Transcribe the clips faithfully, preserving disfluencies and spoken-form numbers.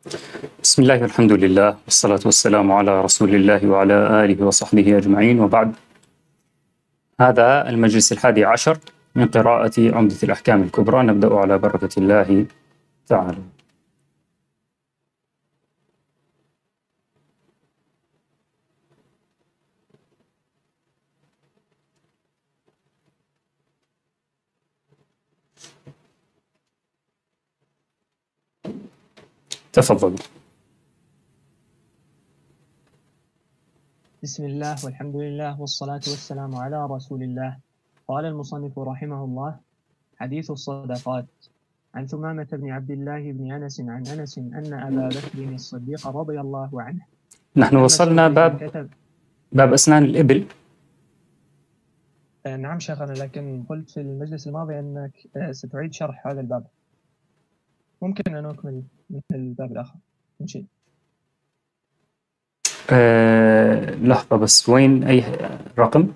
بسم الله والحمد لله والصلاة والسلام على رسول الله وعلى آله وصحبه أجمعين، وبعد. هذا المجلس الحادي عشر من قراءة عمدة الأحكام الكبرى. نبدأ على بركة الله تعالى. تفضلوا. بسم الله والحمد لله والصلاة والسلام على رسول الله. قال المصنف رحمه الله: حديث الصدقات. عن ثمامة بن عبد الله بن أنس عن أنس أن أبا بكر الصديق رضي الله عنه. نحن وصلنا باب كتب باب أسنان الإبل. آه نعم شيخنا، لكن قلت في المجلس الماضي أنك آه ستعيد شرح هذا الباب. ممكن أن أكمل من الباب الآخر إن شئت. أه لحظة بس، وين أي رقم؟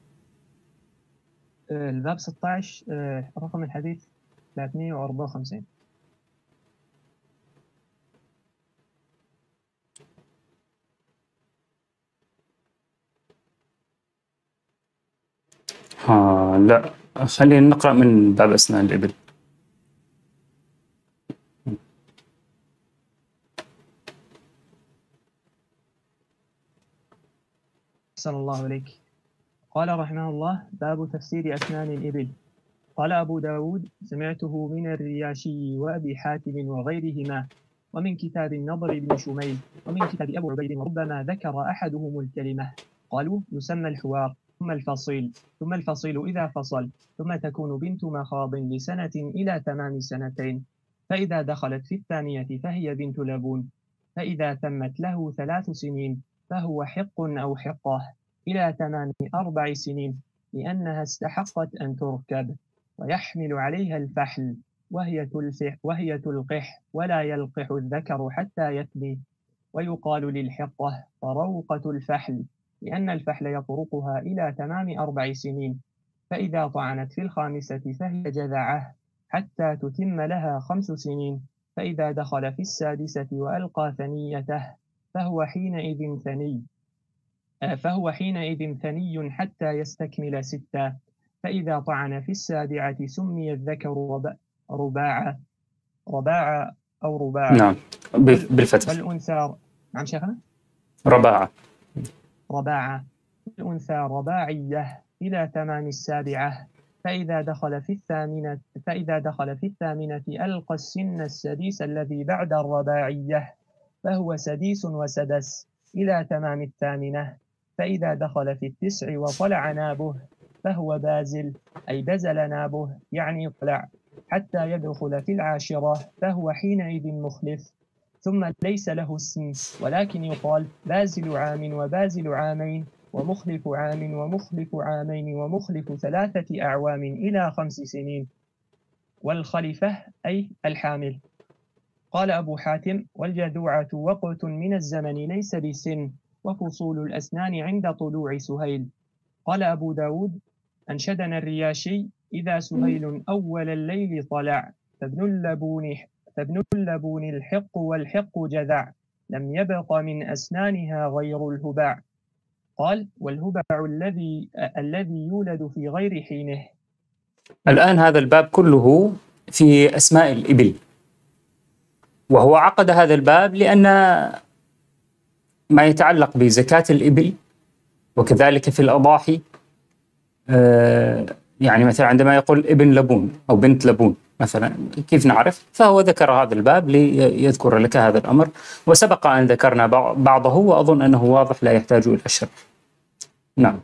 آه الباب ستة عشر، آه رقم الحديث ثلاثمئة وأربعة وخمسين. ها لا، خلينا نقرأ من باب أسنان الإبل. أحسن الله إليك. قال رحمه الله: باب تفسير أسنان الإبل. قال أبو داود: سمعته من الرياشي وأبي حاتم وغيرهما، ومن كتاب النضر بن شميل، ومن كتاب أبو عبيد، وربما ذكر أحدهم الكلمة. قالوا: يسمى الحوار، ثم الفصيل، ثم الفصيل إذا فصل، ثم تكون بنت مخاض لسنة إلى تمام سنتين، فإذا دخلت في الثانية فهي بنت لبون، فإذا تمت له ثلاث سنين فهو حق أو حقة إلى تمام أربع سنين، لأنها استحقت أن تركب، ويحمل عليها الفحل، وهي تلفح وهي تلقح، ولا يلقح الذكر حتى يثني. ويقال للحقة طروقة الفحل، لأن الفحل يطرقها إلى تمام أربع سنين، فإذا طعنت في الخامسة فهي جذعة حتى تتم لها خمس سنين، فإذا دخل في السادسة وألقى ثنيته فهو حينئذ ثني فهو حينئذ ثني حتى يستكمل ستة، فإذا طعن في السابعة سمي الذكر رباعة رباعة أو رباعة. نعم، بالفتح. والأنثى نعم شيخنا، رباعة رباعة. الأنثى رباعية إلى تمام السابعة، فإذا دخل في الثامنة فإذا دخل في الثامنة ألقى السن السديس الذي بعد الرباعية، فهو سديس وسدس إلى تمام الثامنة، فإذا دخل في التسع وطلع نابه فهو بازل، أي بزل نابه يعني طلع، حتى يدخل في العاشرة فهو حينئذ مخلف، ثم ليس له اسم، ولكن يقال بازل عام وبازل عامين ومخلف عام ومخلف عامين ومخلف ثلاثة أعوام إلى خمس سنين. والخلفة أي الحامل. قال أبو حاتم: والجذوعة وقت من الزمن ليس بسن، وفصول الأسنان عند طلوع سهيل. قال أبو داود: أنشدنا الرياشي: إذا سهيل أول الليل طلع، فابن اللبون فابن اللبون الحق والحق جذع، لم يبق من أسنانها غير الهباع. قال: والهباع الذي الذي يولد في غير حينه. الآن هذا الباب كله في أسماء الإبل، وهو عقد هذا الباب لأن ما يتعلق بزكاة الإبل وكذلك في الأضاحي، آه يعني مثلا عندما يقول ابن لبون أو بنت لبون مثلا، كيف نعرف؟ فهو ذكر هذا الباب ليذكر لك هذا الأمر، وسبق أن ذكرنا بعضه وأظن أنه واضح لا يحتاج إلى الشرح. نعم.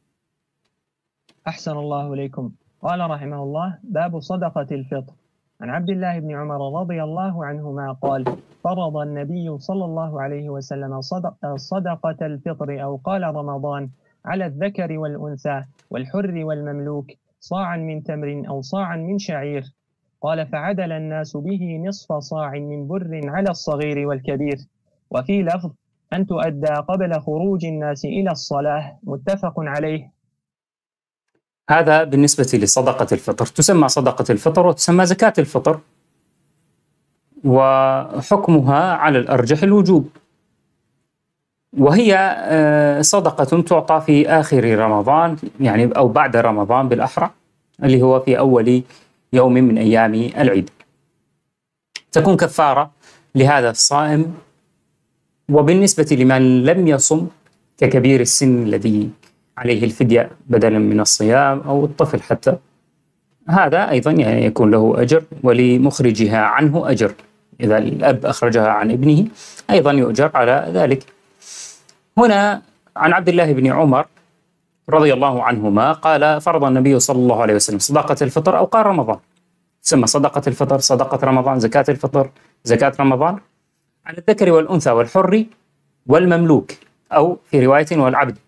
أحسن الله إليكم. قال رحمه الله: باب صدقة الفطر. عن عبد الله بن عمر رضي الله عنهما قال: فرض النبي صلى الله عليه وسلم صدق صدقة الفطر أو قال رمضان على الذكر والأنثى والحر والمملوك صاعا من تمر أو صاعا من شعير. قال: فعدل الناس به نصف صاع من بر على الصغير والكبير. وفي لفظ: أن تؤدى قبل خروج الناس إلى الصلاة. متفق عليه. هذا بالنسبة لصدقة الفطر. تسمى صدقة الفطر وتسمى زكاة الفطر، وحكمها على الأرجح الوجوب، وهي صدقة تعطى في آخر رمضان يعني أو بعد رمضان بالأحرى، اللي هو في أول يوم من أيام العيد. تكون كفارة لهذا الصائم. وبالنسبة لمن لم يصم ككبير السن الذي عليه الفدية بدلا من الصيام أو الطفل حتى، هذا أيضا يعني يكون له أجر، ولمخرجها عنه أجر. إذا الأب أخرجها عن ابنه أيضا يؤجر على ذلك. هنا عن عبد الله بن عمر رضي الله عنهما قال: فرض النبي صلى الله عليه وسلم صدقة الفطر أوقات رمضان، تسمى صدقة الفطر صدقة رمضان، زكاة الفطر زكاة رمضان، على الذكر والأنثى والحر والمملوك، أو في رواية والعبد.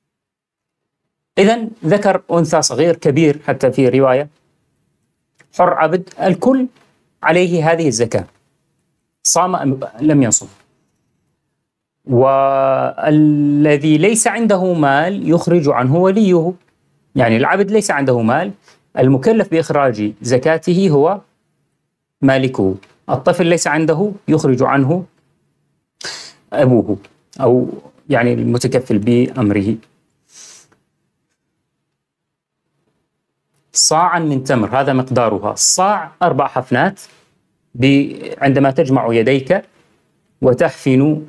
إذن ذكر أنثى صغير كبير حتى في رواية، حر عبد، الكل عليه هذه الزكاة، صام أم لم يصم. والذي ليس عنده مال يخرج عنه وليه، يعني العبد ليس عنده مال، المكلف بإخراج زكاته هو مالكه. الطفل ليس عنده يخرج عنه أبوه أو يعني المتكفل بأمره. صاعا من تمر، هذا مقدارها. الصاع أربع حفنات، عندما تجمع يديك وتحفن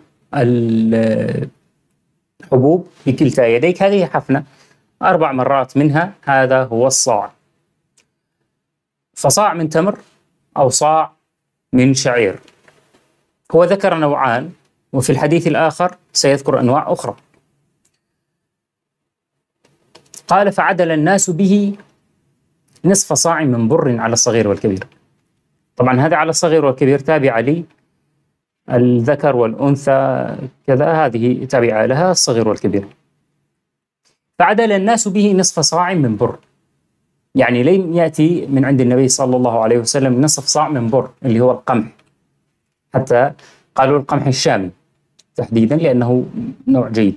الحبوب بكلتا يديك، هذه حفنة أربع مرات منها، هذا هو الصاع. فصاع من تمر أو صاع من شعير. هو ذكر نوعان، وفي الحديث الآخر سيذكر أنواع أخرى. قال: فعدل الناس به نصف صاع من بر على الصغير والكبير. طبعا هذا على الصغير والكبير تابع لي، الذكر والأنثى كذا هذه تابعة لها الصغير والكبير. فعدل الناس به نصف صاع من بر، يعني لم يأتي من عند النبي صلى الله عليه وسلم نصف صاع من بر اللي هو القمح، حتى قالوا القمح الشامي تحديدا لأنه نوع جيد.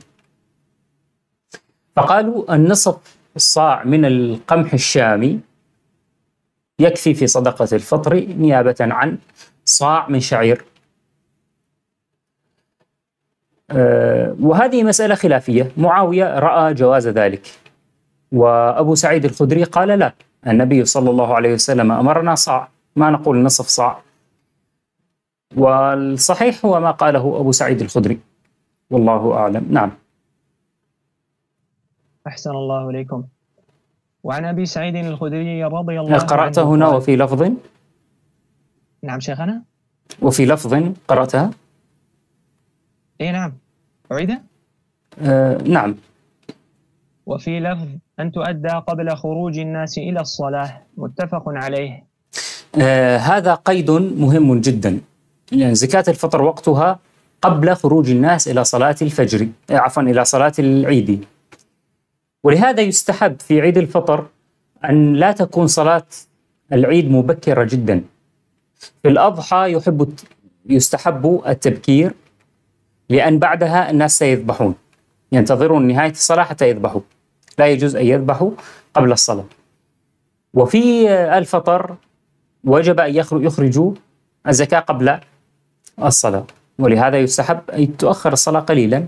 فقالوا النصف الصاع من القمح الشامي يكفي في صدقة الفطر نيابة عن صاع من شعير. أه وهذه مسألة خلافية. معاوية رأى جواز ذلك، وأبو سعيد الخدري قال لا، النبي صلى الله عليه وسلم أمرنا صاع، ما نقول نصف صاع. والصحيح هو ما قاله أبو سعيد الخدري، والله أعلم. نعم. أحسن الله إليكم. وعن أبي سعيد الخدري رضي الله عنه قرأت هنا قال... وفي لفظ. نعم شيخنا. وفي لفظ قرأتها. إيه نعم، أعيدها. آه نعم. وفي لفظ أن تؤدى قبل خروج الناس إلى الصلاة، متفق عليه. آه هذا قيد مهم جدا، يعني زكاة الفطر وقتها قبل خروج الناس إلى صلاة الفجر، عفوا إلى صلاة العيد. ولهذا يستحب في عيد الفطر أن لا تكون صلاة العيد مبكرة جدا. في الأضحى يحب يستحب التبكير، لأن بعدها الناس سيذبحون، ينتظرون نهاية الصلاة حتى يذبحوا، لا يجوز أن يذبحوا قبل الصلاة. وفي الفطر وجب أن يخرجوا الزكاة قبل الصلاة، ولهذا يستحب أن تؤخر الصلاة قليلا.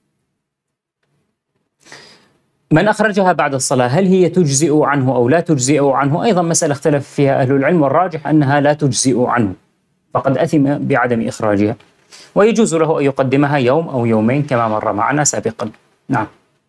من أخرجها بعد الصلاة هل هي تجزئ عنه أو لا تجزئ عنه؟ أيضا مسألة اختلف فيها أهل العلم، والراجح أنها لا تجزئ عنه، فقد أثم بعدم إخراجها، ويجوز له أن يقدمها يوم أو يومين كما مر معنا سابقا. نعم.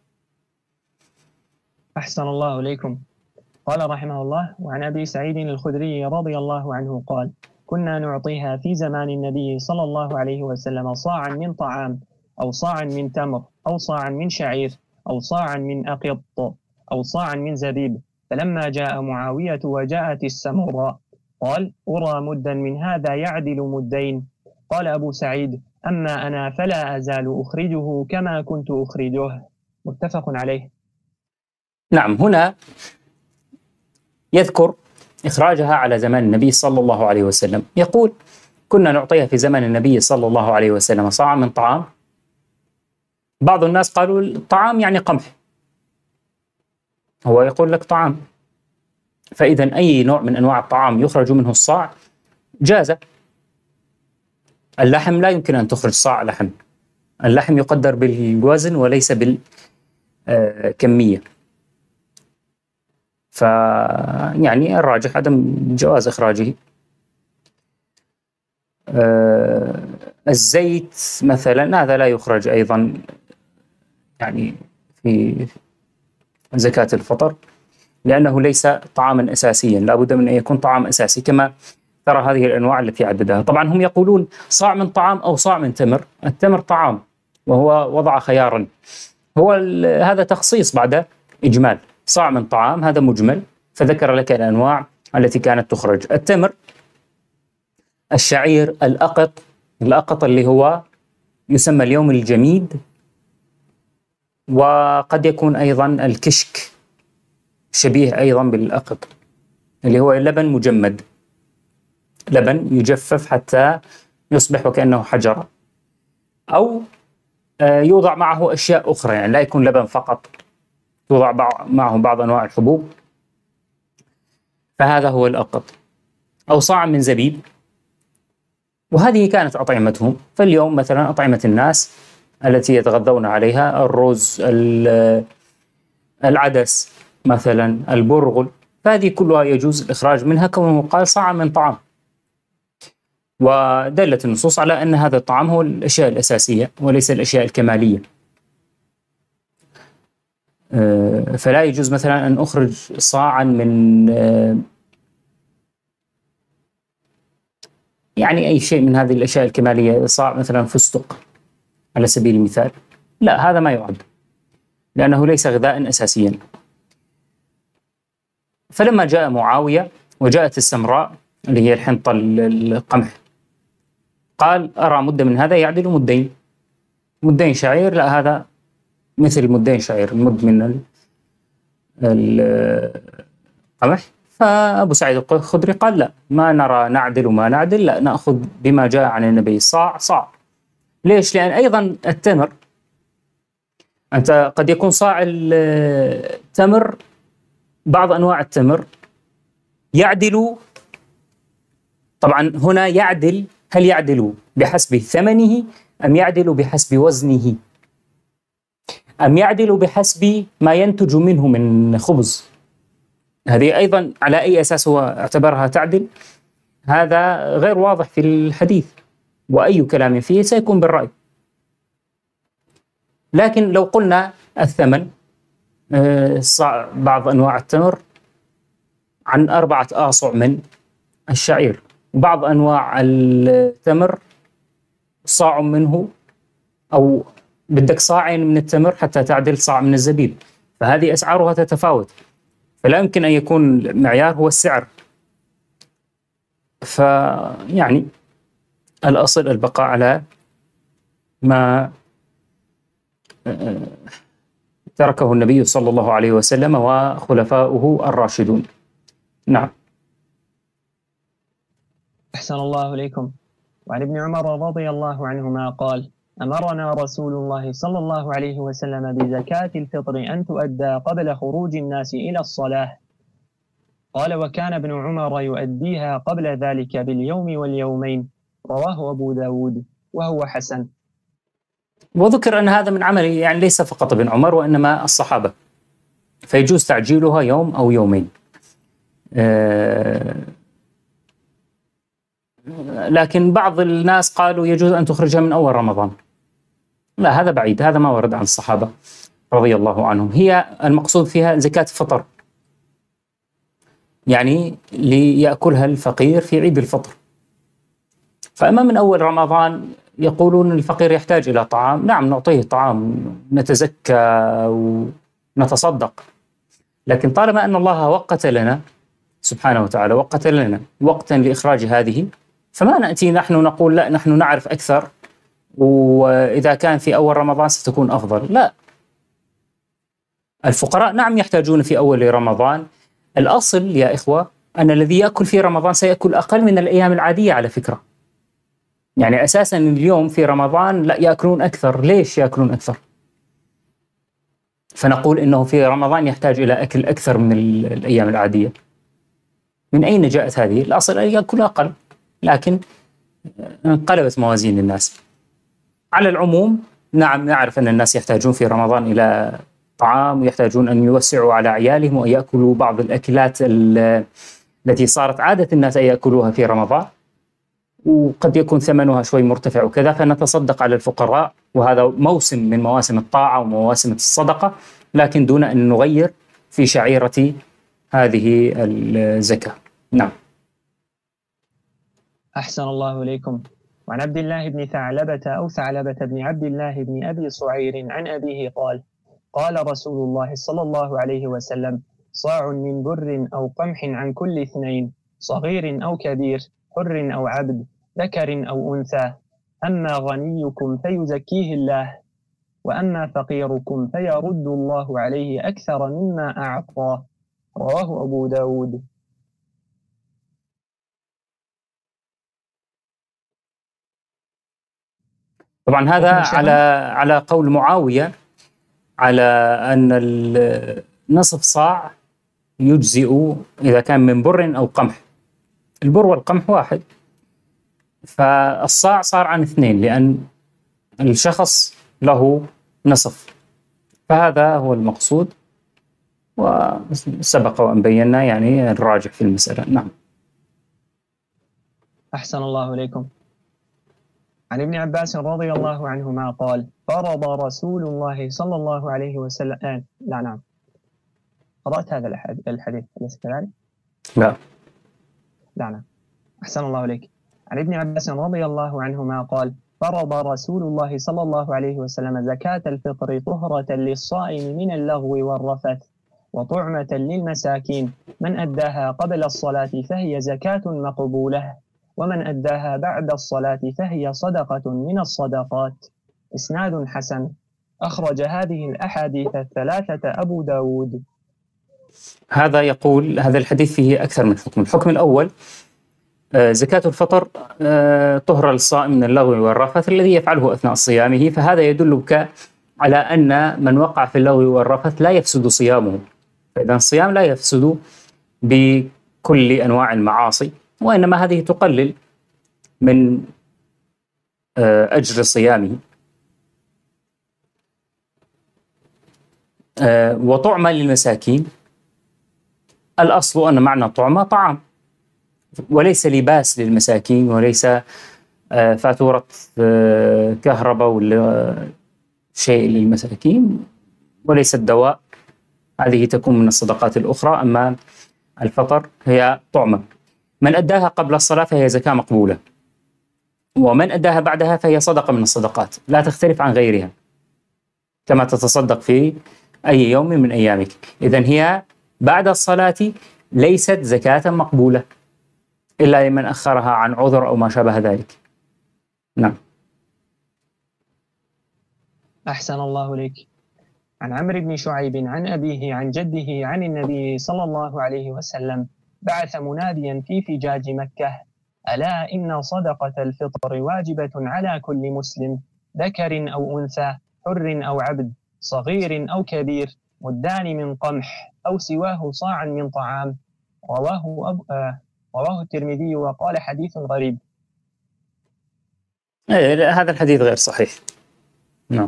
أحسن الله إليكم. قال رحمه الله: وعن أبي سعيد الخدري رضي الله عنه قال: كنا نعطيها في زمان النبي صلى الله عليه وسلم صاعا من طعام، أو صاعا من تمر، أو صاعا من شعير، أو صاعا من أقط، أو صاعا من زبيب. فلما جاء معاوية وجاءت السمراء قال: أرى مدا من هذا يعدل مدين. قال أبو سعيد: أما أنا فلا أزال أخرجه كما كنت أخرجه، متفق عليه. نعم. هنا يذكر إخراجها على زمان النبي صلى الله عليه وسلم، يقول: كنا نعطيها في زمن النبي صلى الله عليه وسلم صاع من طعام. بعض الناس قالوا الطعام يعني قمح، هو يقول لك طعام، فإذا أي نوع من أنواع الطعام يخرج منه الصاع جاز. اللحم لا يمكن أن تخرج صاع لحم، اللحم يقدر بالوزن وليس بالكمية. ف يعني الراجح عدم جواز إخراجه. الزيت مثلا هذا لا يخرج أيضا يعني في زكاة الفطر، لأنه ليس طعاما أساسيا، لا بد من أن يكون طعام أساسي كما ترى هذه الأنواع التي عددها. طبعا هم يقولون صاع من طعام أو صاع من تمر، التمر طعام وهو وضع خيارا، هو هذا تخصيص بعد إجمال، صاع من طعام هذا مجمل، فذكر لك الأنواع التي كانت تخرج. التمر، الشعير، الأقط، الأقط اللي هو يسمى اليوم الجميد، وقد يكون أيضا الكشك شبيه أيضا بالأقط اللي هو لبن مجمد، لبن يجفف حتى يصبح وكأنه حجرة، أو يوضع معه أشياء أخرى، يعني لا يكون لبن فقط، توضع معه بعض أنواع الحبوب، فهذا هو الأقط. أو صاع من زبيب، وهذه كانت أطعمتهم. فاليوم مثلا أطعمة الناس التي يتغذون عليها الرز، العدس مثلا، البرغل، فهذه كلها يجوز الإخراج منها كونه قال صاع من طعام، ودلت النصوص على أن هذا الطعام هو الأشياء الأساسية وليس الأشياء الكمالية. فلا يجوز مثلا أن أخرج صاعا من يعني أي شيء من هذه الأشياء الكمالية، صاع مثلا فستق على سبيل المثال، لا هذا ما يعد لأنه ليس غذاء أساسيا. فلما جاء معاوية وجاءت السمراء اللي هي الحنطة القمح، قال أرى مد من هذا يعدل مدين، مدين شعير، لا هذا مثل مدين شعير، مد من القمح. فأبو سعيد الخدري قال لا، ما نرى نعدل وما نعدل، لا نأخذ بما جاء عن النبي، صاع صاع. ليش؟ لأن أيضا التمر، أنت قد يكون صاع التمر، بعض أنواع التمر يعدل، طبعا هنا يعدل، هل يعدل بحسب ثمنه أم يعدل بحسب وزنه أم يعدل بحسب ما ينتج منه من خبز؟ هذه أيضا على أي أساس هو اعتبرها تعدل؟ هذا غير واضح في الحديث، وأي كلام فيه سيكون بالرأي. لكن لو قلنا الثمن، بعض أنواع التمر عن أربعة آصع من الشعير، وبعض أنواع التمر صاع منه، أو بدك صاعين من التمر حتى تعدل صاع من الزبيب، فهذه أسعارها تتفاوت، فلا يمكن أن يكون المعيار هو السعر. فيعني الأصل البقاء على ما تركه النبي صلى الله عليه وسلم وخلفاؤه الراشدون. نعم. أحسن الله إليكم. وعن ابن عمر رضي الله عنهما قال: أمرنا رسول الله صلى الله عليه وسلم بزكاة الفطر أن تؤدى قبل خروج الناس إلى الصلاة. قال: وكان ابن عمر يؤديها قبل ذلك باليوم واليومين. رواه أبو داود وهو حسن. وذكر أن هذا من عمل يعني ليس فقط ابن عمر وإنما الصحابة، فيجوز تعجيلها يوم أو يومين. أه لكن بعض الناس قالوا يجوز أن تخرجها من أول رمضان، لا هذا بعيد، هذا ما ورد عن الصحابة رضي الله عنهم. هي المقصود فيها زكاة الفطر، يعني ليأكلها الفقير في عيد الفطر. فأما من أول رمضان يقولون الفقير يحتاج إلى طعام، نعم نعطيه طعام، نتزكى ونتصدق، لكن طالما أن الله وقت لنا سبحانه وتعالى، وقت لنا وقتا لإخراج هذه، فما نأتي نحن نقول لا نحن نعرف أكثر وإذا كان في أول رمضان ستكون أفضل. لا، الفقراء نعم يحتاجون في أول رمضان. الأصل يا إخوة أن الذي يأكل في رمضان سيأكل أقل من الأيام العادية على فكرة، يعني أساسا اليوم في رمضان لا يأكلون أكثر. ليش يأكلون أكثر؟ فنقول إنه في رمضان يحتاج إلى أكل أكثر من الأيام العادية. من أين جاءت هذه؟ الأصل أن يأكل أقل، لكن انقلبت موازين الناس. على العموم نعم، نعرف أن الناس يحتاجون في رمضان إلى طعام، ويحتاجون أن يوسعوا على عيالهم وأن يأكلوا بعض الأكلات التي صارت عادة الناس أن يأكلوها في رمضان، وقد يكون ثمنها شوي مرتفع وكذا، فنتصدق على الفقراء، وهذا موسم من مواسم الطاعة ومواسم الصدقة، لكن دون أن نغير في شعيرة هذه الزكاة. نعم. أحسن الله إليكم. وعن عبد الله بن ثعلبة أو ثعلبة بن عبد الله بن أبي صعير عن أبيه قال: قال رسول الله صلى الله عليه وسلم: صاع من بر أو قمح عن كل اثنين، صغير أو كبير، حر أو عبد، ذكر أو أنثى. أما غنيكم فيزكيه الله، وأما فقيركم فيرد الله عليه أكثر مما أعطاه. رواه أبو داود. طبعا هذا على على قول معاوية على أن نصف صاع يجزئ إذا كان من بر أو قمح. البر والقمح واحد، فالصاع صار عن اثنين لأن الشخص له نصف، فهذا هو المقصود، وسبق وأن بينا يعني الراجح في المسألة. نعم. أحسن الله إليكم. عن ابن عباس رضي الله عنهما قال: فرض رسول الله صلى الله عليه وسلم آه لا نعم قرأت هذا الحديث أليس كذلك؟ لا لا نعم. أحسن الله إليك. عن ابن عباس رضي الله عنهما قال: فرض رسول الله صلى الله عليه وسلم زكاة الفطر طهرة للصائم من اللغو والرفث، وطعمة للمساكين. من أداها قبل الصلاة فهي زكاة مقبولة، ومن أداها بعد الصلاة فهي صدقة من الصدقات. إسناد حسن. أخرج هذه الأحاديث الثلاثة أبو داود. هذا يقول هذا الحديث فيه أكثر من حكم. الحكم الأول زكاة الفطر طهرة للصائم من اللغو والرفث الذي يفعله أثناء صيامه، فهذا يدلك على أن من وقع في اللغو والرفث لا يفسد صيامه، فإذا الصيام لا يفسد بكل أنواع المعاصي، وإنما هذه تقلل من أجر صيامه. وطعمة للمساكين، الأصل أن معنى طعمة طعام وليس لباس للمساكين، وليس فاتورة كهرباء ولا شيء للمساكين، وليس الدواء، هذه تكون من الصدقات الأخرى. أما الفطر هي طعمة. من أداها قبل الصلاة فهي زكاة مقبولة، ومن أداها بعدها فهي صدقة من الصدقات لا تختلف عن غيرها، كما تتصدق في أي يوم من أيامك. إذن هي بعد الصلاة ليست زكاة مقبولة إلا لمن أخرها عن عذر أو ما شابه ذلك. نعم. أحسن الله إليك. عن عمرو بن شعيب عن أبيه عن جده عن النبي صلى الله عليه وسلم: بعث مناديا في فجاج مكة: ألا إن صدقة الفطر واجبة على كل مسلم، ذكر أو أنثى، حر أو عبد، صغير أو كبير، مدان من قمح أو سواه صاعا من طعام. رواه أب... آه... رواه الترمذي وقال حديث غريب. إيه، هذا الحديث غير صحيح. نعم.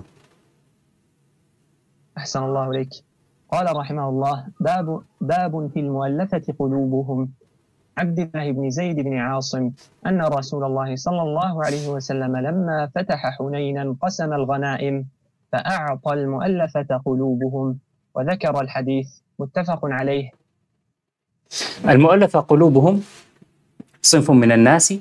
أحسن الله إليك. قال رحمه الله: باب باب في المؤلفة قلوبهم. عبد الله بن زيد بن عاصم أن رسول الله صلى الله عليه وسلم لما فتح حنينا قسم الغنائم فأعطى المؤلفة قلوبهم، وذكر الحديث متفق عليه. المؤلفة قلوبهم صنف من الناس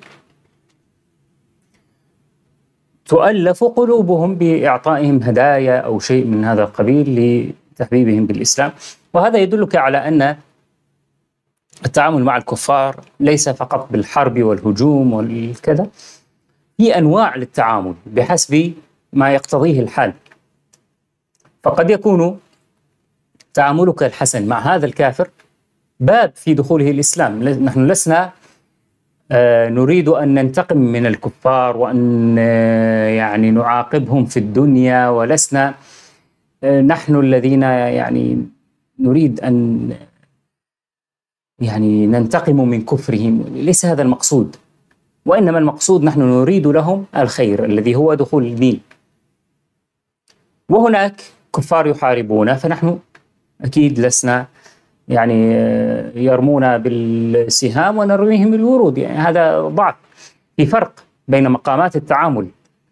تؤلف قلوبهم بإعطائهم هدايا أو شيء من هذا القبيل لتحبيبهم بالإسلام، وهذا يدلك على أن التعامل مع الكفار ليس فقط بالحرب والهجوم والكذا، في أنواع للتعامل بحسب ما يقتضيه الحال. فقد يكون تعاملك الحسن مع هذا الكافر باب في دخوله الإسلام. نحن لسنا نريد أن ننتقم من الكفار وأن يعني نعاقبهم في الدنيا، ولسنا نحن الذين يعني نريد أن يعني ننتقم من كفرهم، ليس هذا المقصود. وإنما المقصود نحن نريد لهم الخير الذي هو دخول الدين. وهناك كفار يحاربون، فنحن أكيد لسنا يعني يرمون بالسهام ونرميهم بالورود، يعني هذا ضعف. في فرق بين مقامات التعامل.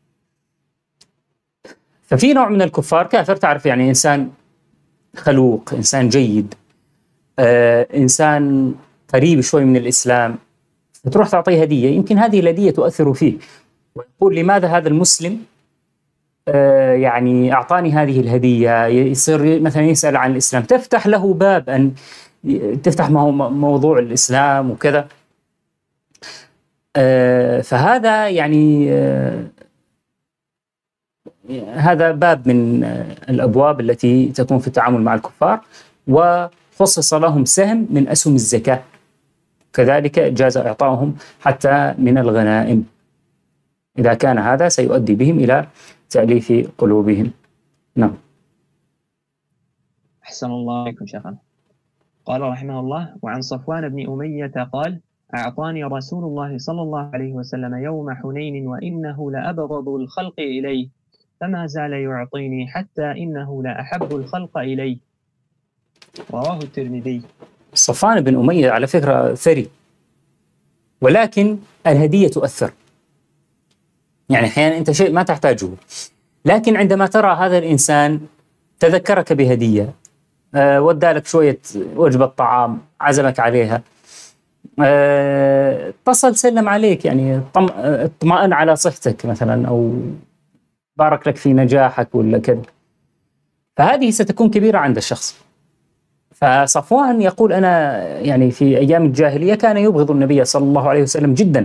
ففي نوع من الكفار كافر، تعرف يعني إنسان خلوق، إنسان جيد، آه، إنسان قريب شوي من الإسلام، فتروح تعطيه هدية، يمكن هذه الهدية تؤثر فيه ويقول لماذا هذا المسلم آه يعني أعطاني هذه الهدية، يصير مثلا يسأل عن الإسلام، تفتح له باب أن تفتح معه موضوع الإسلام وكذا. آه فهذا يعني آه هذا باب من الأبواب التي تكون في التعامل مع الكفار، وخصص لهم سهم من أسهم الزكاة، كذلك جاز إعطائهم حتى من الغنائم إذا كان هذا سيؤدي بهم إلى تأليف قلوبهم. نعم. أحسن الله عليكم شيخنا. قال رحمه الله: وعن صفوان بن أمية قال: أعطاني رسول الله صلى الله عليه وسلم يوم حنين وإنه لأبغض الخلق إليه، فما زال يعطيني حتى إنه لأحب الخلق إليه. رواه الترمذي. صفوان بن أمية على فكرة ثري، ولكن الهدية تؤثر. يعني أحيانا أنت شيء ما تحتاجه، لكن عندما ترى هذا الإنسان تذكرك بهدية، أه ودالك شوية وجبة طعام، عزمك عليها، أه اتصل سلم عليك، يعني اطمئن على صحتك مثلا، أو بارك لك في نجاحك ولا كذا، فهذه ستكون كبيرة عند الشخص. فصفوان يقول أنا يعني في أيام الجاهلية كان يبغض النبي صلى الله عليه وسلم جدا،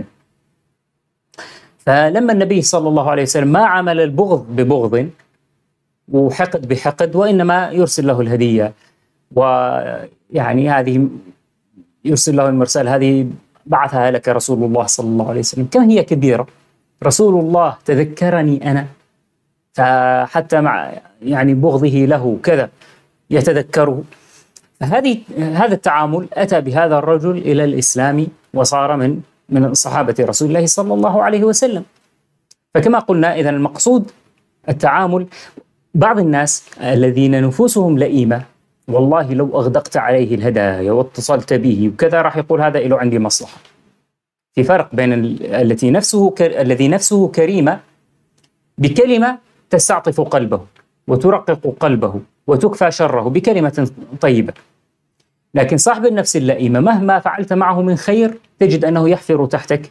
فلما النبي صلى الله عليه وسلم ما عمل البغض ببغض وحقد بحقد، وإنما يرسل له الهدية، ويعني هذه يرسل له المرسال، هذه بعثها لك رسول الله صلى الله عليه وسلم، كم هي كبيرة. رسول الله تذكرني أنا، فحتى مع يعني بغضه له كذا يتذكره. فهذه هذا التعامل أتى بهذا الرجل إلى الإسلام وصار من من صحابة رسول الله صلى الله عليه وسلم. فكما قلنا إذا المقصود التعامل. بعض الناس الذين نفوسهم لئيمة، والله لو أغدقت عليه الهدايا واتصلت به وكذا راح يقول هذا له عندي مصلحة. في فرق بين التي نفسه ك... الذي نفسه كريمة بكلمة تستعطف قلبه وترقق قلبه وتكفى شره بكلمة طيبة، لكن صاحب النفس اللئيمة مهما فعلت معه من خير تجد أنه يحفر تحتك،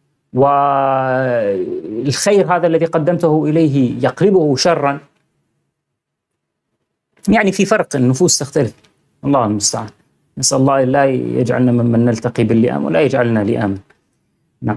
والخير هذا الذي قدمته إليه يقلبه شرا. يعني في فرق، النفوس تختلف، الله المستعان. نسأل الله لا يجعلنا ممن نلتقي باللئام ولا يجعلنا لئاما. نعم.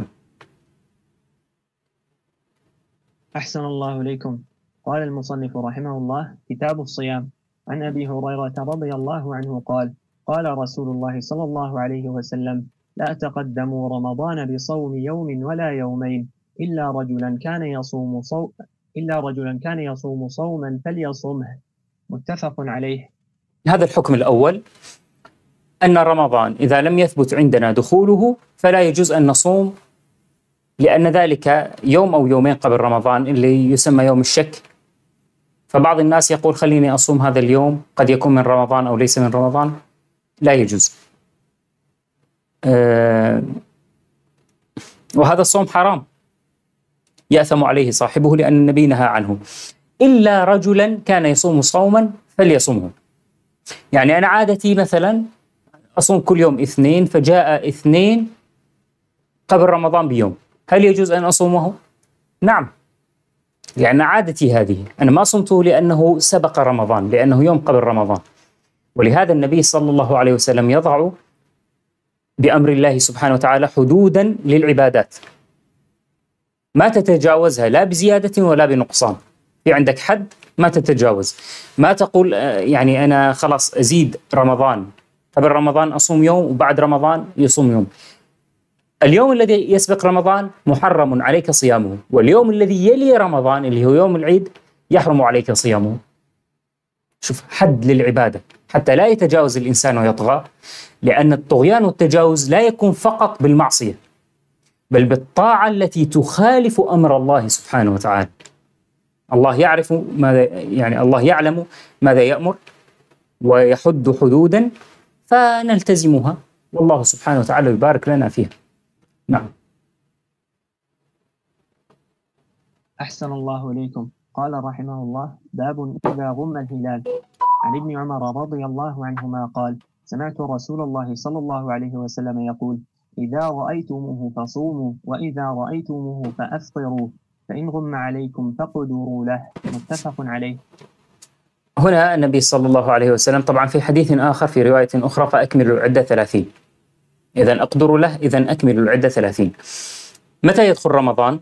أحسن الله إليكم. قال المصنف رحمه الله: كتاب الصيام. عن أبي هريرة رضي الله عنه قال: قال رسول الله صلى الله عليه وسلم: لا تقدموا رمضان بصوم يوم ولا يومين إلا رجلا كان يصوم صوم إلا رجلا كان يصوم صوما فليصمه. متفق عليه. هذا الحكم الأول، أن رمضان إذا لم يثبت عندنا دخوله فلا يجوز أن نصوم، لأن ذلك يوم أو يومين قبل رمضان اللي يسمى يوم الشك. فبعض الناس يقول خليني أصوم هذا اليوم، قد يكون من رمضان أو ليس من رمضان، لا يجوز. أه وهذا الصوم حرام، يأثم عليه صاحبه لأن النبي نهى عنه. إلا رجلا كان يصوم صوما فليصومه. يعني أنا عادتي مثلا أصوم كل يوم اثنين، فجاء اثنين قبل رمضان بيوم، هل يجوز أن أصومه؟ نعم، لأن عادتي هذه، أنا ما صمته لأنه سبق رمضان، لأنه يوم قبل رمضان. ولهذا النبي صلى الله عليه وسلم يضع بأمر الله سبحانه وتعالى حدودا للعبادات ما تتجاوزها لا بزيادة ولا بنقصان. في عندك حد ما تتجاوز، ما تقول يعني أنا خلاص أزيد رمضان، قبل رمضان أصوم يوم وبعد رمضان يصوم يوم. اليوم الذي يسبق رمضان محرم عليك صيامه، واليوم الذي يلي رمضان اللي هو يوم العيد يحرم عليك صيامه. شوف، حد للعبادة حتى لا يتجاوز الإنسان ويطغى، لأن الطغيان والتجاوز لا يكون فقط بالمعصية، بل بالطاعة التي تخالف أمر الله سبحانه وتعالى. الله يعرف ماذا، يعني الله يعلم ماذا يأمر ويحد حدودا فنلتزمها، والله سبحانه وتعالى يبارك لنا فيها. نعم. أحسن الله إليكم. قال رحمه الله: باب إذا غم الهلال. عن ابن عمر رضي الله عنهما قال: سمعت رسول الله صلى الله عليه وسلم يقول: إذا رأيتموه فصوموا، وإذا رأيتموه فأفطروا، فإن غم عليكم فاقدروا له. متفق عليه. هنا النبي صلى الله عليه وسلم طبعا في حديث آخر في رواية أخرى: فأكملوا العدة ثلاثين. إذن أقدروا له، إذن أكملوا العدة ثلاثين. متى يدخل رمضان؟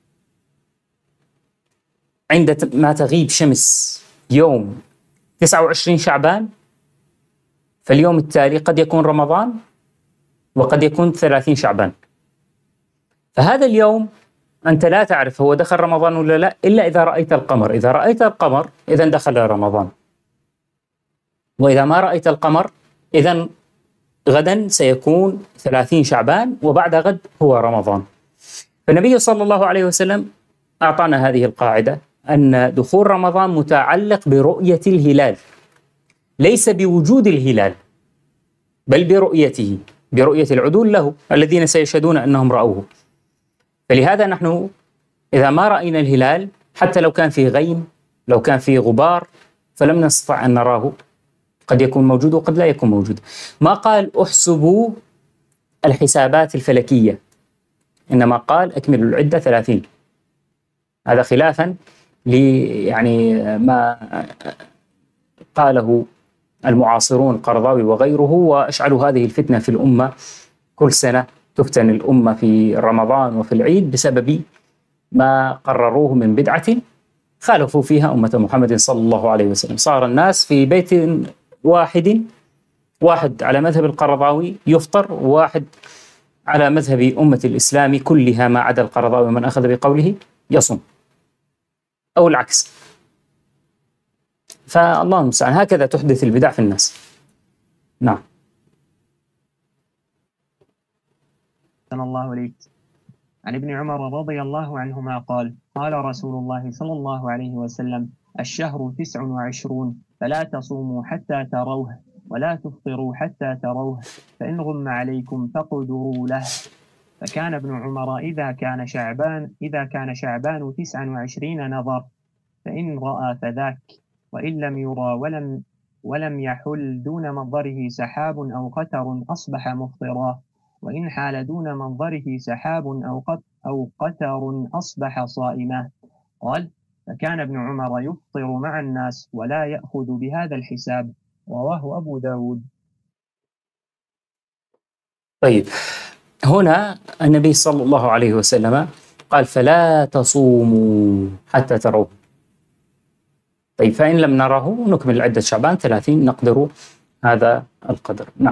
عندما تغيب شمس يوم تسعة وعشرين شعبان، فاليوم التالي قد يكون رمضان وقد يكون ثلاثين شعبان. فهذا اليوم أنت لا تعرف هو دخل رمضان ولا لا إلا إذا رأيت القمر. إذا رأيت القمر إذن دخل رمضان، وإذا ما رأيت القمر إذن غدا سيكون ثلاثين شعبان وبعد غد هو رمضان. فالنبي صلى الله عليه وسلم أعطانا هذه القاعدة أن دخول رمضان متعلق برؤية الهلال، ليس بوجود الهلال بل برؤيته، برؤية العدول له الذين سيشهدون أنهم رأوه. فلهذا نحن إذا ما رأينا الهلال حتى لو كان في غيم، لو كان في غبار، فلم نستطع أن نراه، قد يكون موجود وقد لا يكون موجود. ما قال احسبوا الحسابات الفلكية، إنما قال أكملوا العدة ثلاثين. هذا خلافا ل يعني ما قاله المعاصرون القرضاوي وغيره، وأشعلوا هذه الفتنة في الأمة. كل سنة تفتن الأمة في رمضان وفي العيد بسبب ما قرروه من بدعة خالفوا فيها أمة محمد صلى الله عليه وسلم. صار الناس في بيت واحد، واحد على مذهب القرضاوي يفطر، وواحد على مذهب أمة الإسلام كلها ما عدا القرضاوي من أخذ بقوله يصوم، أو العكس. فالله المستعان، هكذا تحدث البدع في الناس. نعم. أحسن الله إليك. عن ابن عمر رضي الله عنهما قال: قال رسول الله صلى الله عليه وسلم: الشهر تسع وعشرون، فلا تصوموا حتى تروه، ولا تفطروا حتى تروه، فإن غم عليكم فاقدروا له. فكان ابن عمر إذا كان شعبان إذا كان شعبان تسعا وعشرين نظر، فإن رأى فذاك، وإن لم يرى ولم ولم يحل دون منظره سحاب أو قتر أصبح مفطرا، وإن حال دون منظره سحاب أو قط أو قتر أصبح صائما. قال: فكان ابن عمر يفطر مع الناس ولا يأخذ بهذا الحساب. رواه أبو داود. طيب، هنا النبي صلى الله عليه وسلم قال: فلا تصوموا حتى تروه. طيب، فإن لم نره نكمل عدة شعبان ثلاثين، نقدر هذا القدر. نعم.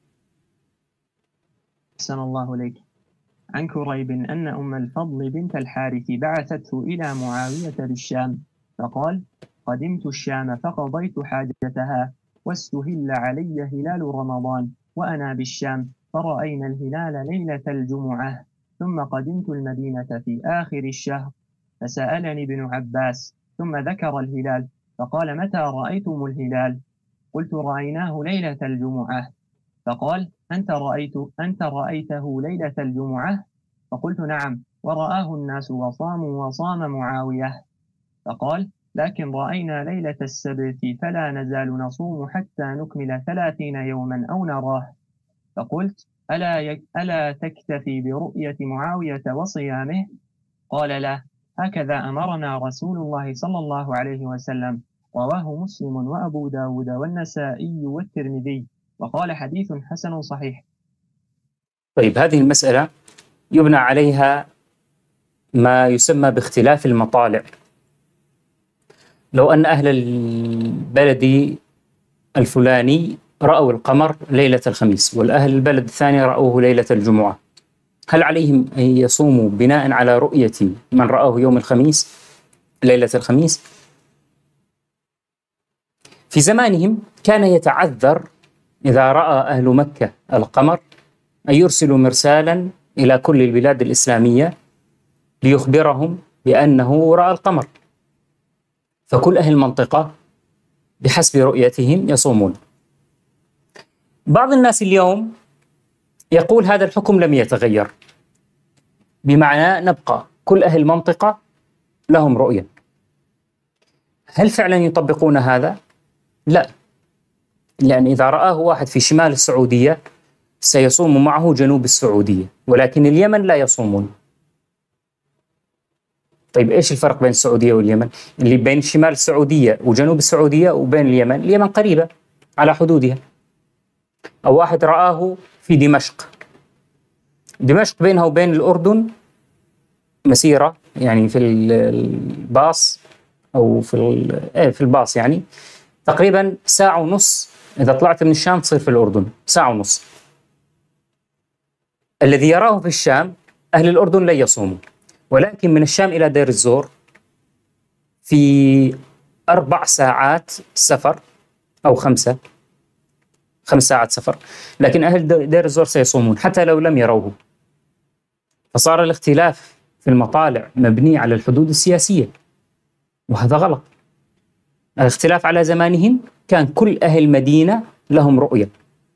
أحسن الله إليك. عن كريب أن أم الفضل بنت الحارث بعثته إلى معاوية بالشام، فقال: قدمت الشام فقضيت حاجتها، واستهل علي هلال رمضان وأنا بالشام، فرأينا الهلال ليلة الجمعة، ثم قدمت المدينة في آخر الشهر، فسألني ابن عباس ثم ذكر الهلال، فقال: متى رأيتم الهلال؟ قلت: رأيناه ليلة الجمعة. فقال: أنت رأيت أنت رأيته ليلة الجمعة؟ فقلت: نعم، ورآه الناس وصاموا وصام معاوية. فقال: لكن رأينا ليلة السبت، فلا نزال نصوم حتى نكمل ثلاثين يوما أو نراه. فقلت: ألا, يك... ألا تكتفي برؤية معاوية وصيامه؟ قال: لا، هكذا أمرنا رسول الله صلى الله عليه وسلم. رواه مسلم وأبو داود والنسائي والترمذي، وقال: حديث حسن صحيح. طيب، هذه المسألة يبنى عليها ما يسمى باختلاف المطالع. لو أن أهل البلد الفلاني رأوا القمر ليلة الخميس، والأهل البلد الثاني رأوه ليلة الجمعة، هل عليهم أن يصوموا بناء على رؤية من رآه يوم الخميس ليلة الخميس؟ في زمانهم كان يتعذر إذا رأى أهل مكة القمر أن يرسلوا مرسالا إلى كل البلاد الإسلامية ليخبرهم بأنه رأى القمر، فكل أهل المنطقة بحسب رؤيتهم يصومون. بعض الناس اليوم يقول هذا الحكم لم يتغير، بمعنى نبقى كل أهل المنطقة لهم رؤية. هل فعلا يطبقون هذا؟ لا، لأن إذا رآه واحد في شمال السعودية سيصوم معه جنوب السعودية، ولكن اليمن لا يصومون. طيب إيش الفرق بين السعودية واليمن؟ اللي بين شمال السعودية وجنوب السعودية وبين اليمن، اليمن قريبة على حدودها. أو واحد رآه في دمشق، دمشق بينها وبين الأردن مسيرة، يعني في الباص أو في إيه في الباص يعني تقريبا ساعة ونص. إذا طلعت من الشام تصير في الأردن ساعة ونص. الذي يراه في الشام أهل الأردن لا يصوموا، ولكن من الشام إلى دير الزور في أربع ساعات سفر أو خمسة خمس ساعات سفر، لكن أهل دير الزور سيصومون حتى لو لم يروه. فصار الاختلاف في المطالع مبني على الحدود السياسية، وهذا غلط. الاختلاف على زمانهم كان كل أهل المدينة لهم رؤية،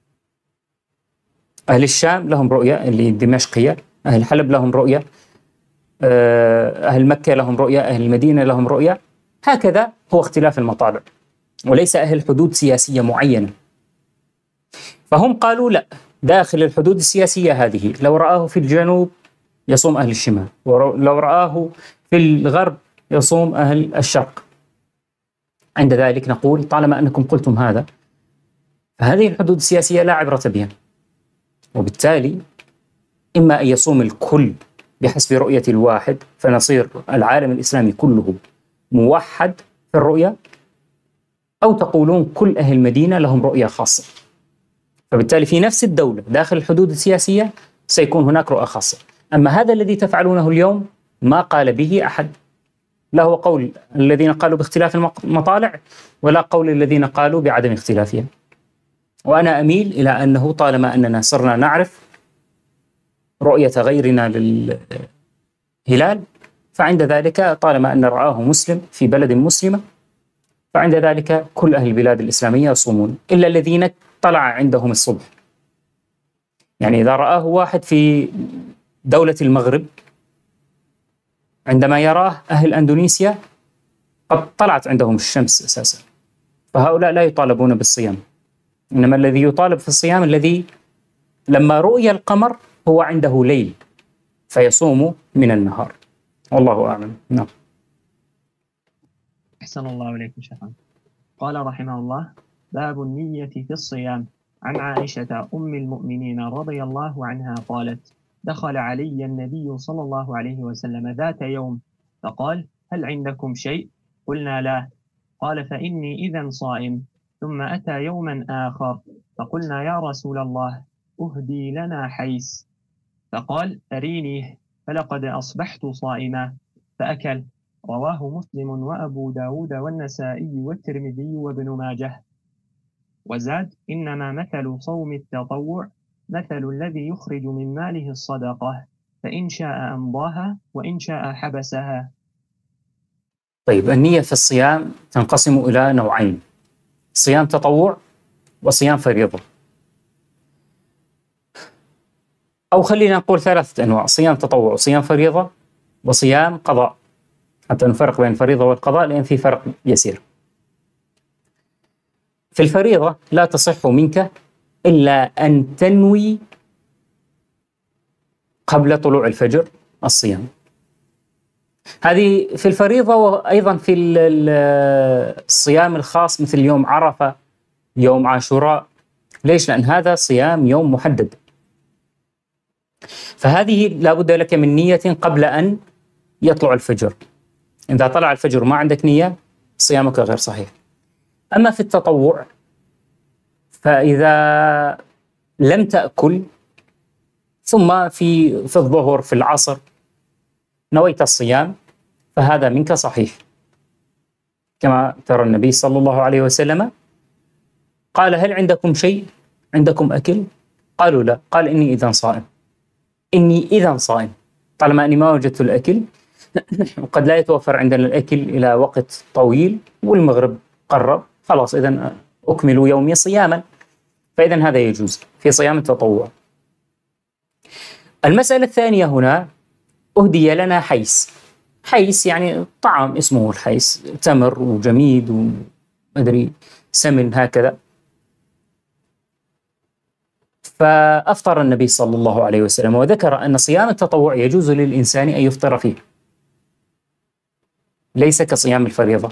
أهل الشام لهم رؤية اللي الدمشقية، أهل حلب لهم رؤية، أهل مكة لهم رؤية، أهل المدينة لهم رؤية. هكذا هو اختلاف المطالع، وليس أهل حدود سياسية معينة. فهم قالوا لا، داخل الحدود السياسية هذه لو رآه في الجنوب يصوم أهل الشمال، ولو رآه في الغرب يصوم أهل الشرق. عند ذلك نقول طالما أنكم قلتم هذا فهذه الحدود السياسية لا عبرة بها، وبالتالي إما أن يصوم الكل بحسب رؤية الواحد فنصير العالم الإسلامي كله موحد في الرؤية، أو تقولون كل أهل المدينة لهم رؤية خاصة، فبالتالي في نفس الدولة داخل الحدود السياسية سيكون هناك رؤى خاصة. أما هذا الذي تفعلونه اليوم ما قال به أحد، لا هو قول الذين قالوا باختلاف المطالع ولا قول الذين قالوا بعدم اختلافها. وأنا أميل إلى أنه طالما أننا صرنا نعرف رؤية غيرنا للهلال فعند ذلك طالما أن رآه مسلم في بلد مسلمة فعند ذلك كل أهل البلاد الإسلامية يصومون، إلا الذين طلع عندهم الصبح. يعني إذا رآه واحد في دولة المغرب عندما يراه أهل أندونيسيا قد طلعت عندهم الشمس أساسا، فهؤلاء لا يطالبون بالصيام، إنما الذي يطالب في الصيام الذي لما رؤي القمر هو عنده ليل فيصوم من النهار. والله أعلم. نعم. أحسن الله إليكم شيخنا. قال رحمه الله: باب النية في الصيام. عن عائشة أم المؤمنين رضي الله عنها قالت: دخل علي النبي صلى الله عليه وسلم ذات يوم فقال: هل عندكم شيء؟ قلنا لا. قال: فإني إذا صائم. ثم أتى يوما آخر فقلنا: يا رسول الله أهدي لنا حيس. فقال: أرينيه فلقد أصبحت صائما. فأكل. رواه مسلم وأبو داود والنسائي والترمذي وابن ماجه. وزاد: إنما مثل صوم التطوع مثل الذي يخرج من ماله الصدقة، فإن شاء أمضاها وإن شاء حبسها. طيب، النية في الصيام تنقسم إلى نوعين: صيام تطوع وصيام فريضة، أو خلينا نقول ثلاثة أنواع: صيام تطوع وصيام فريضة وصيام قضاء، حتى نفرق بين الفريضة والقضاء لأن في فرق يسير. في الفريضة لا تصح منك إلا أن تنوي قبل طلوع الفجر الصيام. هذه في الفريضة، وأيضا في الصيام الخاص مثل يوم عرفة، يوم عاشوراء. ليش؟ لأن هذا صيام يوم محدد، فهذه لا بد لك من نية قبل أن يطلع الفجر. إذا طلع الفجر ما عندك نية صيامك غير صحيح. أما في التطوع فإذا لم تأكل ثم في في الظهر في العصر نويت الصيام فهذا منك صحيح، كما ترى النبي صلى الله عليه وسلم قال: هل عندكم شيء؟ عندكم أكل؟ قالوا لا. قال: إني إذا صائم. إني إذا صائم طالما أني ما وجدت الأكل وقد لا يتوفر عندنا الأكل إلى وقت طويل والمغرب قرب، خلاص إذا أكمل يومي صياما، فإذا هذا يجوز في صيام التطوع. المسألة الثانية هنا، أهدي لنا حيس. حيس يعني طعام اسمه الحيس، تمر وجميد ومدري سمن هكذا. فأفطر النبي صلى الله عليه وسلم وذكر أن صيام التطوع يجوز للإنسان أن يفطر فيه، ليس كصيام الفريضة.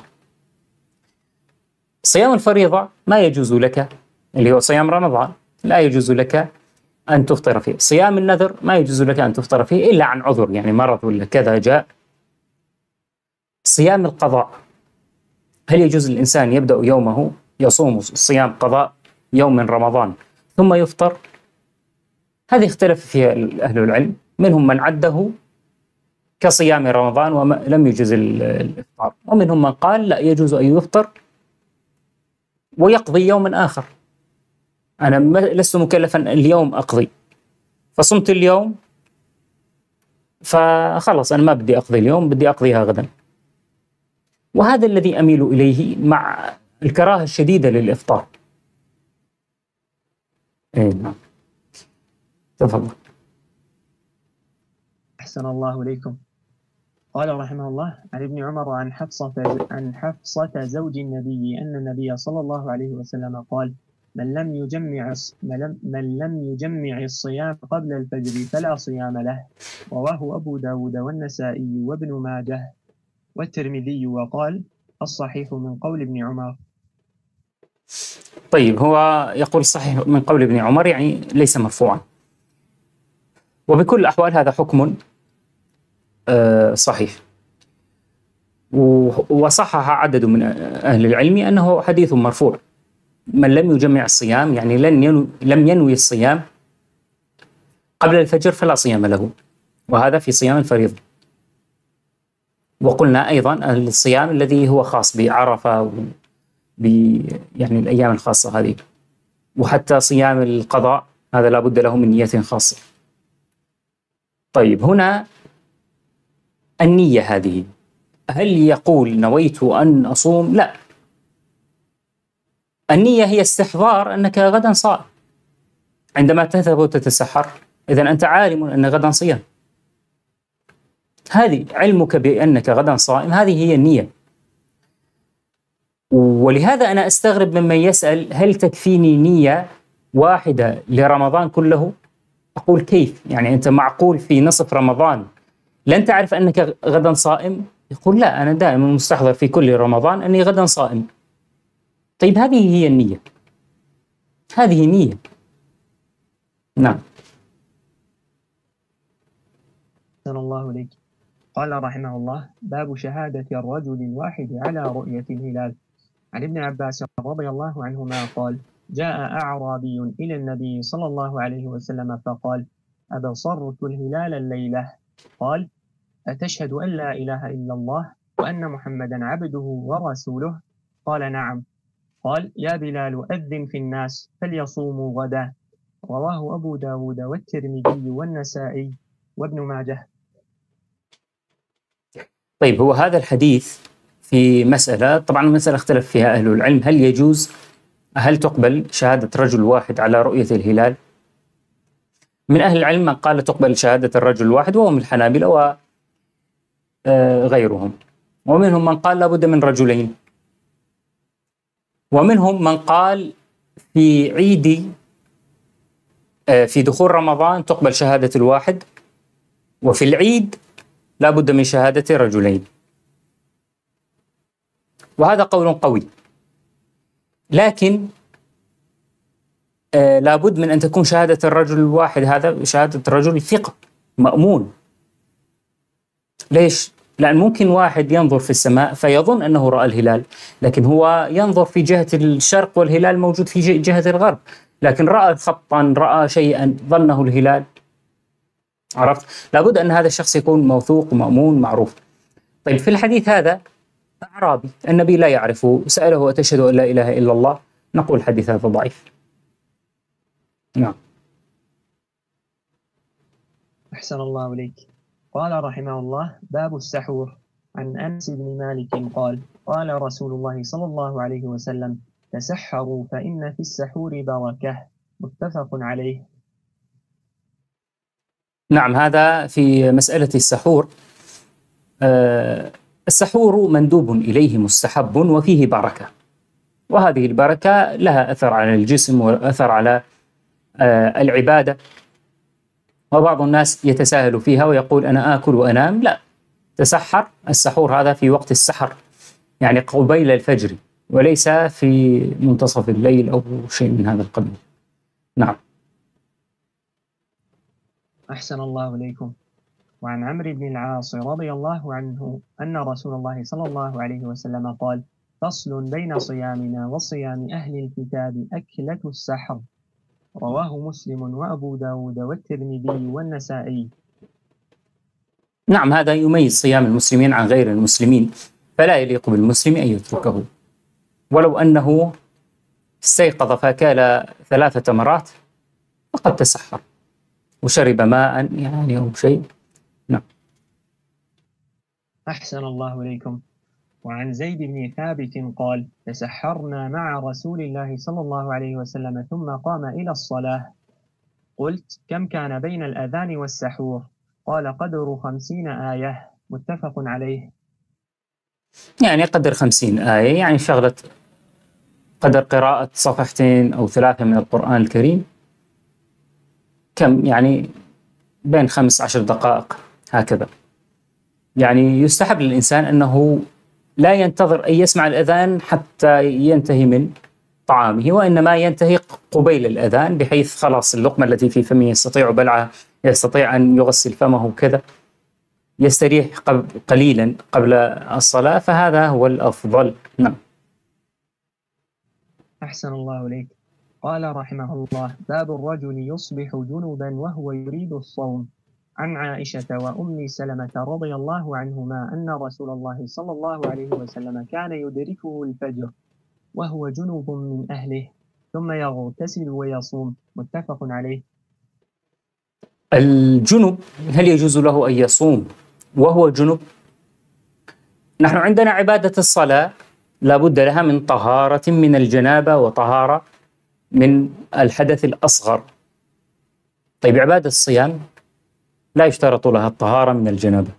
صيام الفريضة ما يجوز لك، اللي هو صيام رمضان، لا يجوز لك أن تفطر فيه. صيام النذر ما يجوز لك أن تفطر فيه إلا عن عذر، يعني مرض ولا كذا جاء. صيام القضاء، هل يجوز للإنسان يبدأ يومه يصوم صيام قضاء يوم من رمضان ثم يفطر؟ هذه اختلف فيها أهل العلم، منهم من عده كصيام رمضان ولم يجوز الإفطار، ومنهم من قال لا، يجوز أن يفطر ويقضي يوما آخر. أنا لست مكلفا اليوم أقضي، فصمت اليوم فخلص أنا ما بدي أقضي اليوم، بدي أقضيها غدا. وهذا الذي أميل إليه مع الكراهة الشديدة للإفطار. إيه نعم، تفضل. أحسن الله إليكم. قال رحمه الله: عن ابن عمر عن حفصة عن حفصة زوج النبي أن النبي صلى الله عليه وسلم قال: من لم يجمع من لم يجمع الصيام قبل الفجر فلا صيام له. رواه أبو داود والنسائي وابن ماجه والترمذي، وقال: الصحيح من قول ابن عمر. طيب، هو يقول صحيح من قول ابن عمر، يعني ليس مرفوعا، وبكل الأحوال هذا حكم آه صحيح. وصحح عدد من أهل العلم أنه حديث مرفوع. من لم يجمع الصيام يعني لن ينو لم ينوي الصيام قبل الفجر فلا صيام له، وهذا في صيام الفريضة. وقلنا أيضا الصيام الذي هو خاص بعرفة ب يعني الأيام الخاصة هذه، وحتى صيام القضاء هذا لا بد له من نية خاصة. طيب، هنا النية هذه، هل يقول نويت أن أصوم؟ لا، النية هي استحضار أنك غدا صائم. عندما تذهب وتتسحر إذن أنت عالم أن غدا صيام، هذه علمك بأنك غدا صائم، هذه هي النية. ولهذا أنا أستغرب ممن يسأل: هل تكفيني نية واحدة لرمضان كله؟ أقول كيف؟ يعني أنت معقول في نصف رمضان لن تعرف أنك غدا صائم؟ يقول لا، أنا دائما مستحضر في كل رمضان أني غدا صائم. طيب، هذه هي النية، هذه نية. نعم. أحسن الله إليك. قال رحمه الله: باب شهادة الرجل الواحد على رؤية الهلال. عن ابن عباس رضي الله عنهما قال: جاء أعرابي إلى النبي صلى الله عليه وسلم فقال: أبصرت الهلال الليلة؟ قال: أتشهد أن لا إله إلا الله وأن محمدا عبده ورسوله؟ قال: نعم. قال: يا بلال أذن في الناس فليصوموا غدا. رواه أبو داود والترمذي والنسائي وابن ماجه. طيب، هو هذا الحديث في مسألة، طبعا المسألة اختلف فيها أهل العلم، هل يجوز هل تقبل شهادة رجل واحد على رؤية الهلال؟ من أهل العلم من قال تقبل شهادة الرجل الواحد وهم الحنابلة وغيرهم، ومنهم من قال لابد من رجلين، ومنهم من قال في عيد في دخول رمضان تقبل شهادة الواحد، وفي العيد لابد من شهادة رجلين، وهذا قول قوي. لكن آه لابد من أن تكون شهادة الرجل الواحد هذا شهادة الرجل ثقة مأمون. ليش؟ لأن ممكن واحد ينظر في السماء فيظن أنه رأى الهلال، لكن هو ينظر في جهة الشرق والهلال موجود في جهة الغرب، لكن رأى خطا، رأى شيئا ظنه الهلال. عرفت؟ لابد أن هذا الشخص يكون موثوق ومأمون معروف. طيب، في الحديث هذا أعرابي النبي لا يعرفه سأله: أتشهد أن لا إله إلا الله؟ نقول الحديث هذا ضعيف. نعم. أحسن الله إليك. قال رحمه الله: باب السحور. عن أنس بن مالك قال: قال رسول الله صلى الله عليه وسلم: تسحروا فإن في السحور بركة. متفق عليه. نعم، هذا في مسألة السحور. آه، السحور مندوب إليه مستحب وفيه بركة، وهذه البركة لها أثر على الجسم وأثر على آه، العبادة. وبعض الناس يتساهل فيها ويقول أنا آكل وأنام. لا، تسحر. السحور هذا في وقت السحر، يعني قبيل الفجر، وليس في منتصف الليل أو شيء من هذا القبيل. نعم. أحسن الله إليكم. وعن عمرو بن العاص رضي الله عنه أن رسول الله صلى الله عليه وسلم قال: فصل بين صيامنا وصيام أهل الكتاب أكلة السحر. رواه مسلم وأبو داود والترمذي والنسائي. نعم، هذا يميز صيام المسلمين عن غير المسلمين، فلا يليق بالمسلم أن يتركه، ولو أنه استيقظ فأكل ثلاث تمرات فقد تسحر وشرب ماء يعني أو شيء. نعم. أحسن الله إليكم. وعن زيد بن ثابت قال: تسحرنا مع رسول الله صلى الله عليه وسلم ثم قام إلى الصلاة. قلت: كم كان بين الأذان والسحور؟ قال: قدر خمسين آية. متفق عليه. يعني قدر خمسين آية، يعني شغلة قدر قراءة صفحتين أو ثلاثة من القرآن الكريم. كم يعني؟ بين خمس عشر دقائق هكذا. يعني يستحب للإنسان أنه لا ينتظر أن يسمع الأذان حتى ينتهي من طعامه، وإنما ينتهي قبيل الأذان، بحيث خلاص اللقمة التي في فمه يستطيع بلعها، يستطيع أن يغسل فمه كذا، يستريح قليلا قبل الصلاة، فهذا هو الأفضل. نعم. أحسن الله إليك. قال رحمه الله: باب الرجل يصبح جنبا وهو يريد الصوم. عن عائشة وأم سلمة رضي الله عنهما أن رسول الله صلى الله عليه وسلم كان يدركه الفجر وهو جنوب من أهله ثم يغتسل ويصوم. متفق عليه. الجنب هل يجوز له أن يصوم وهو جنب؟ نحن عندنا عبادة الصلاة لا بد لها من طهارة من الجنابة وطهارة من الحدث الأصغر. طيب، عبادة الصيام لا يشترط لها الطهارة من الجنابة.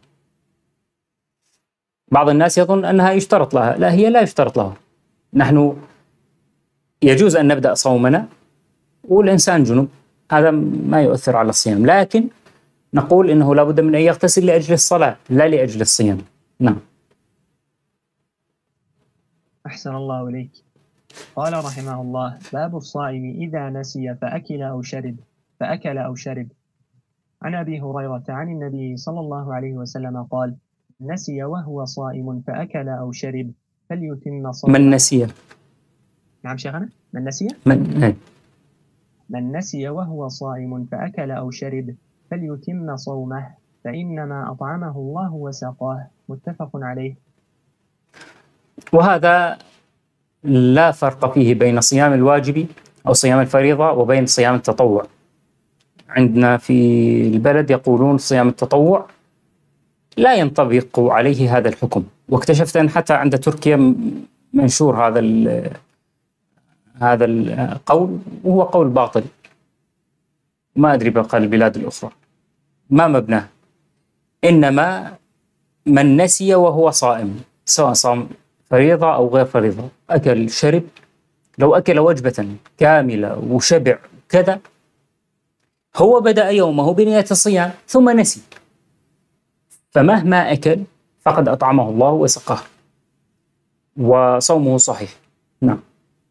بعض الناس يظن أنها يشترط لها، لا، هي لا يشترط لها. نحن يجوز أن نبدأ صومنا والإنسان جنب، هذا ما يؤثر على الصيام، لكن نقول إنه لا بد من أن يغتسل لأجل الصلاة لا لأجل الصيام. نعم. أحسن الله إليك. قال رحمه الله: باب الصائم إذا نسي فأكل أو شرب فأكل أو شرب. عن أبي هريرة عن النبي صلى الله عليه وسلم قال: نسي وهو صائم فأكل أو شرب فليتم صومه. من نسي؟ نعم شيخنا، من نسي؟ من, من نسي وهو صائم فأكل أو شرب فليتم صومه فإنما أطعمه الله وسقاه. متفق عليه. وهذا لا فرق فيه بين صيام الواجب أو صيام الفريضة وبين صيام التطوع. عندنا في البلد يقولون صيام التطوع لا ينطبق عليه هذا الحكم، واكتشفت أن حتى عند تركيا منشور هذا هذا القول، وهو قول باطل. ما أدري بقى البلاد الأخرى ما مبناه. إنما من نسي وهو صائم، سواء صام فريضة أو غير فريضة، أكل شرب، لو أكل وجبة كاملة وشبع كذا، هو بدأ يومه بنية الصيام ثم نسي، فمهما أكل فقد أطعمه الله وسقاه وصومه صحيح. نعم.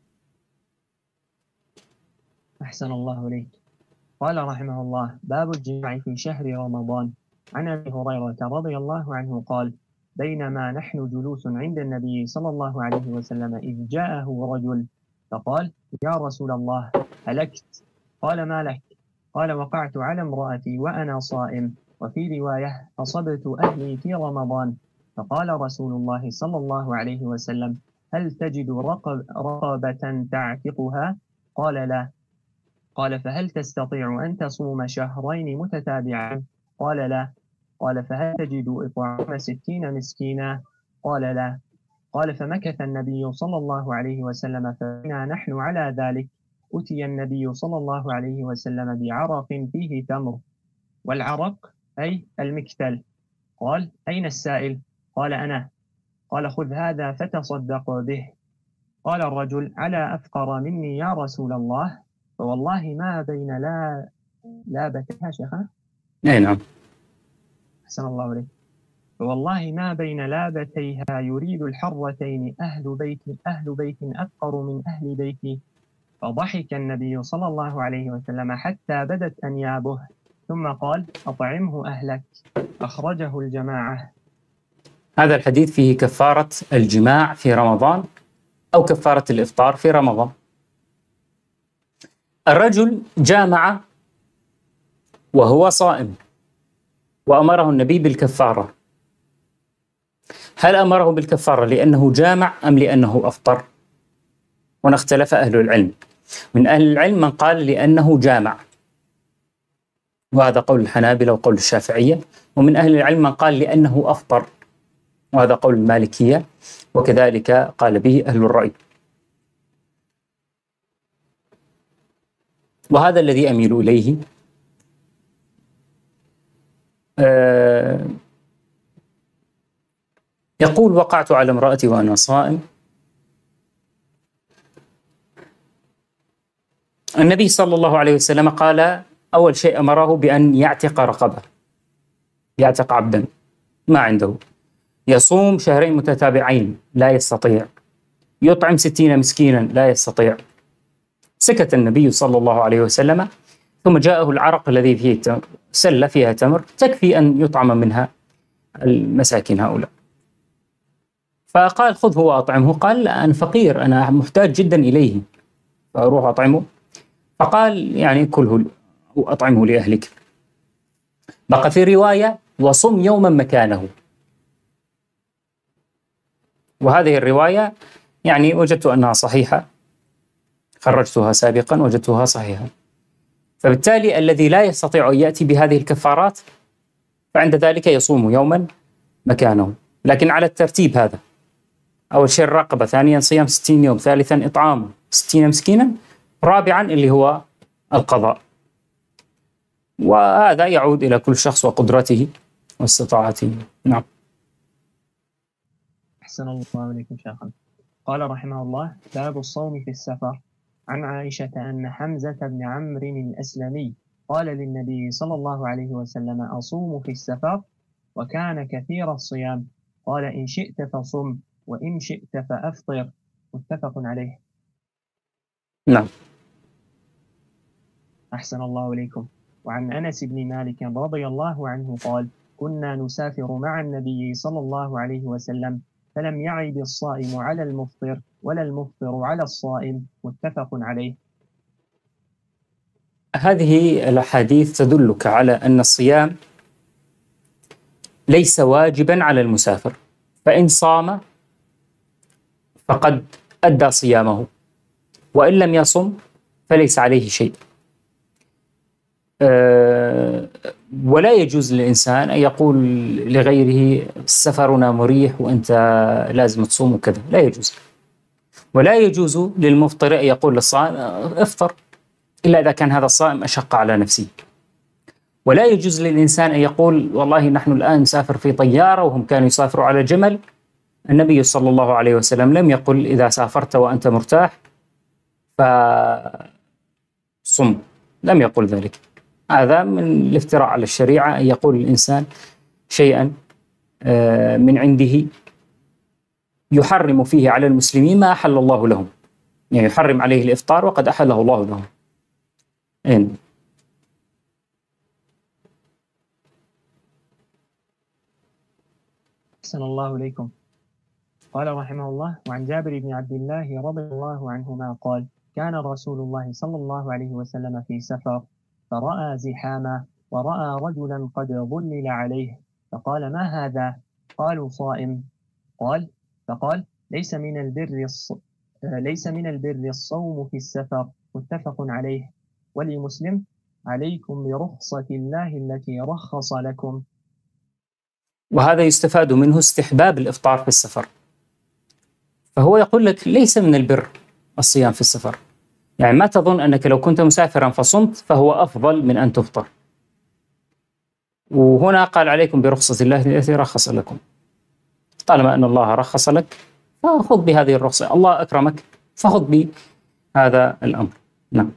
أحسن الله إليك. قال رحمه الله: باب الجماع في شهر رمضان. عن أبي هريرة رضي الله عنه قال: بينما نحن جلوس عند النبي صلى الله عليه وسلم إذ جاءه رجل فقال: يا رسول الله هلكت. قال: ما لك؟ قال: وقعت على امرأتي وأنا صائم. وفي رواية: أصبت أهلي في رمضان. فقال رسول الله صلى الله عليه وسلم: هل تجد رقب رقبة تعتقها؟ قال: لا. قال: فهل تستطيع أن تصوم شهرين متتابعين؟ قال لا. قال فهل تجد إطعام ستين مسكينا؟ قال لا. قال فمكث النبي صلى الله عليه وسلم فبينا نحن على ذلك أتي النبي صلى الله عليه وسلم بعرق فيه تمر، والعرق أي المكتل. قال أين السائل؟ قال أنا. قال خذ هذا فتصدق به. قال الرجل على أفقر مني يا رسول الله، فوالله ما بين لا لابتها شيخنا. أي نعم. أحسن الله عليك. فوالله ما بين لابتيها يريد الحرتين أهل بيت أهل بيت أفقر من أهل بيتي. فضحك النبي صلى الله عليه وسلم حتى بدت أنيابه، ثم قال أطعمه أهلك. أخرجه الجماعة. هذا الحديث فيه كفارة الجماع في رمضان أو كفارة الإفطار في رمضان. الرجل جامع وهو صائم وأمره النبي بالكفارة. هل أمره بالكفارة لأنه جامع أم لأنه أفطر؟ هنا اختلف أهل العلم. من أهل العلم من قال لأنه جامع، وهذا قول الحنابلة وقول الشافعية، ومن أهل العلم من قال لأنه أفطر، وهذا قول المالكية، وكذلك قال به أهل الرأي. وهذا الذي أميل إليه. أه يقول وقعت على امرأتي وأنا صائم. النبي صلى الله عليه وسلم قال أول شيء أمره بأن يعتق رقبة، يعتق عبدا ما عنده، يصوم شهرين متتابعين لا يستطيع، يطعم ستين مسكينا لا يستطيع. سكت النبي صلى الله عليه وسلم، ثم جاءه العرق الذي فيه تمر، سلة فيها تمر تكفي أن يطعم منها المساكين هؤلاء. فقال خذه وأطعمه. قال أنا فقير، أنا محتاج جدا إليه، فأروح أطعمه. فقال يعني كله وأطعمه لأهلك. بقى في رواية وصم يوما مكانه، وهذه الرواية يعني وجدت أنها صحيحة، خرجتها سابقا وجدتها صحيحة. فبالتالي الذي لا يستطيع أن يأتي بهذه الكفارات فعند ذلك يصوم يوما مكانه، لكن على الترتيب هذا: أول شيء الرقبة، ثانيا صيام ستين يوم، ثالثا إطعام ستين مسكينا، رابعا اللي هو القضاء. وهذا يعود إلى كل شخص وقدرته واستطاعته. نعم. أحسن الله عليكم شيخنا. قال رحمه الله: باب الصوم في السفر. عن عائشة أن حمزة بن عمرو الأسلمي قال للنبي صلى الله عليه وسلم: أصوم في السفر؟ وكان كثير الصيام. قال: إن شئت فصم، وإن شئت فأفطر. متفق عليه. نعم. أحسن الله إليكم. وعن أنس بن مالك رضي الله عنه قال: كنا نسافر مع النبي صلى الله عليه وسلم، فلم يعد الصائم على المفطر ولا المفطر على الصائم. متفق عليه. هذه الأحاديث تدلك على أن الصيام ليس واجبا على المسافر، فإن صام فقد أدى صيامه، وإن لم يصم فليس عليه شيء. أه ولا يجوز للإنسان أن يقول لغيره سفرنا مريح وأنت لازم تصوم وكذا، لا يجوز. ولا يجوز للمفطر أن يقول للصائم افطر، إلا إذا كان هذا الصائم أشق على نفسه. ولا يجوز للإنسان أن يقول والله نحن الآن نسافر في طيارة وهم كانوا يسافروا على جمل. النبي صلى الله عليه وسلم لم يقل إذا سافرت وأنت مرتاح فصم، لم يقل ذلك. هذا من الافتراء على الشريعة أن يقول الإنسان شيئا من عنده يحرم فيه على المسلمين ما أحل الله لهم، يعني يحرم عليه الإفطار وقد أحله الله لهم. إن أحسن الله إليكم. قال رحمه الله: وعن جابر بن عبد الله رضي الله عنهما قال: كان رسول الله صلى الله عليه وسلم في سفر، فرأى زحاما، ورأى رجلا قد ظلل عليه، فقال: ما هذا؟ قالوا: صائم. قال فقال: ليس من البر الص... ليس من البر الصوم في السفر. متفق عليه. ولمسلم: عليكم برخصة الله التي رخص لكم. وهذا يستفاد منه استحباب الإفطار في السفر. فهو يقول لك ليس من البر الصيام في السفر، يعني ما تظن أنك لو كنت مسافرا فصمت فهو أفضل من أن تفطر. وهنا قال عليكم برخصة الله التي رخص لكم. طالما أن الله رخص لك فخذ بهذه الرخصة، الله أكرمك فخذ بهذا الأمر. نعم.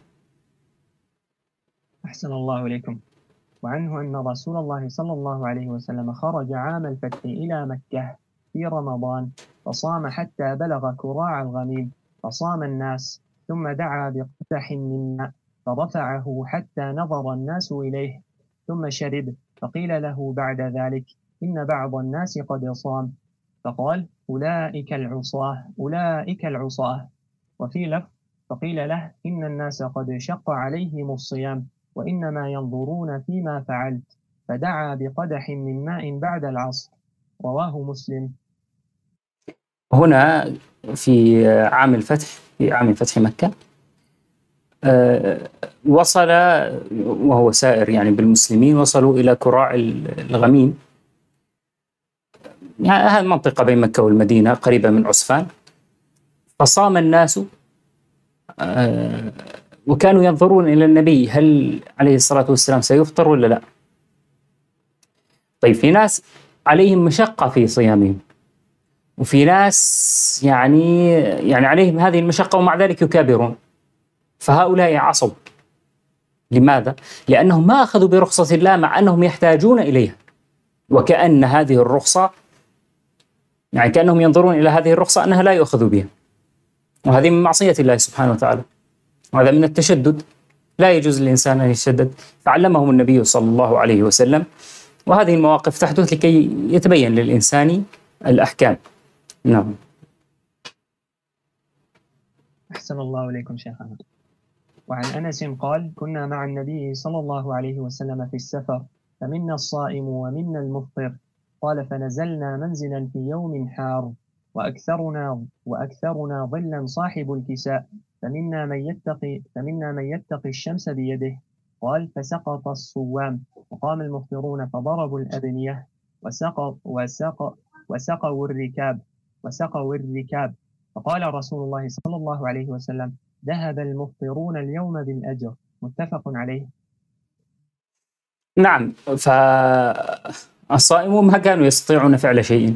أحسن الله إليكم. وعنه أن رسول الله صلى الله عليه وسلم خرج عام الفتح إلى مكة في رمضان فصام حتى بلغ كراع الغميم فصام الناس، ثم دعا بقدح من ماء فرفعه حتى نظر الناس إليه ثم شرب، فقيل له بعد ذلك إن بعض الناس قد صام، فقال أولئك العصاة أولئك العصاة. وفي لفظ فقيل له إن الناس قد شق عليهم الصيام وإنما ينظرون فيما فعلت، فدعا بقدح من ماء بعد العصر. رواه مسلم. هنا في عام الفتح في عام فتح مكة أه وصل وهو سائر يعني بالمسلمين، وصلوا إلى كراع الغميم، يعني هذه منطقة بين مكة والمدينة قريبة من عسفان. فصام الناس أه وكانوا ينظرون إلى النبي هل عليه الصلاة والسلام سيفطر ولا لا. طيب في ناس عليهم مشقة في صيامهم، وفي ناس يعني يعني عليهم هذه المشقة ومع ذلك يكابرون، فهؤلاء عصوا. لماذا؟ لأنهم ما أخذوا برخصة الله مع أنهم يحتاجون إليها، وكأن هذه الرخصة يعني كأنهم ينظرون إلى هذه الرخصة أنها لا يؤخذ بها، وهذه من معصية الله سبحانه وتعالى، وهذا من التشدد. لا يجوز للإنسان أن يتشدد، فعلمهم النبي صلى الله عليه وسلم، وهذه المواقف تحدث لكي يتبين للإنسان الأحكام. نعم. أحسن الله إليكم شيخنا. وعن أنس قال كنا مع النبي صلى الله عليه وسلم في السفر فمنا الصائم ومنا المفطر، قال فنزلنا منزلا في يوم حار وأكثرنا وأكثرنا ظلا صاحب الكساء، فمنا من يتقي فمنا من يتقي الشمس بيده، قال فسقط الصوام وقام المفطرون فضربوا الأبنية وسقوا وسقوا وسقوا الركاب وسقوا الركاب فقال رسول الله صلى الله عليه وسلم ذهب المفطرون اليوم بالأجر. متفق عليه. نعم. فالصائمون ما كانوا يستطيعون فعل شيء،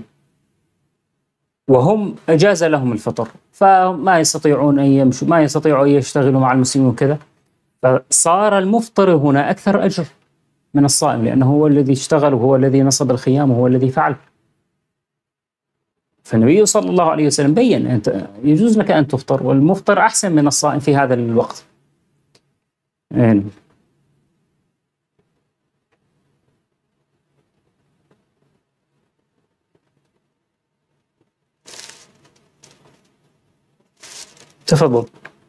وهم أجاز لهم الفطر، فما يستطيعون أن يمشوا، ما يستطيعوا أن يشتغلوا مع المسلمين وكذا، فصار المفطر هنا أكثر أجر من الصائم، لأنه هو الذي اشتغل وهو الذي نصب الخيام وهو الذي فعل. فالنبي صلى الله عليه وسلم بين أنت يجوز لك أن تفطر، والمفطر أحسن من الصائم في هذا الوقت. يعني تفضل.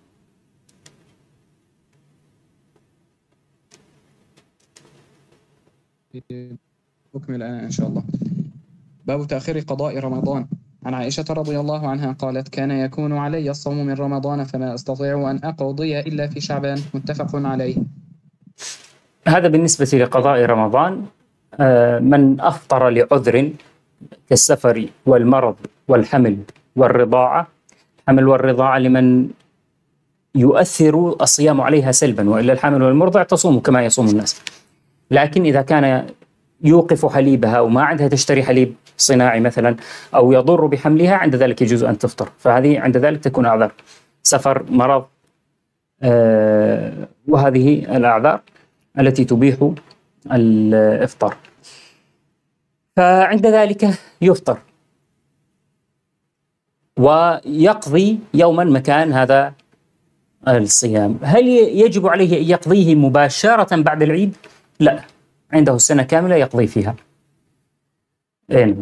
أكمل أنا إن شاء الله. باب تأخير قضاء رمضان. عن عائشة رضي الله عنها قالت كان يكون علي الصوم من رمضان فما أستطيع أن أقضي إلا في شعبان. متفق عليه. هذا بالنسبة لقضاء رمضان. من أفطر لعذر كالسفر والمرض والحمل والرضاعة. الحمل والرضاعة لمن يؤثر الصيام عليها سلبا، وإلا الحامل والمرضع تصوم كما يصوم الناس. لكن إذا كان يوقف حليبها وما عندها تشتري حليب صناعي مثلا، أو يضر بحملها، عند ذلك يجوز أن تفطر، فهذه عند ذلك تكون أعذار سفر، مرض، آه وهذه الأعذار التي تبيح الإفطار، فعند ذلك يفطر ويقضي يوما مكان هذا الصيام. هل يجب عليه أن يقضيه مباشرة بعد العيد؟ لا، عنده السنة كاملة يقضي فيها. إيه.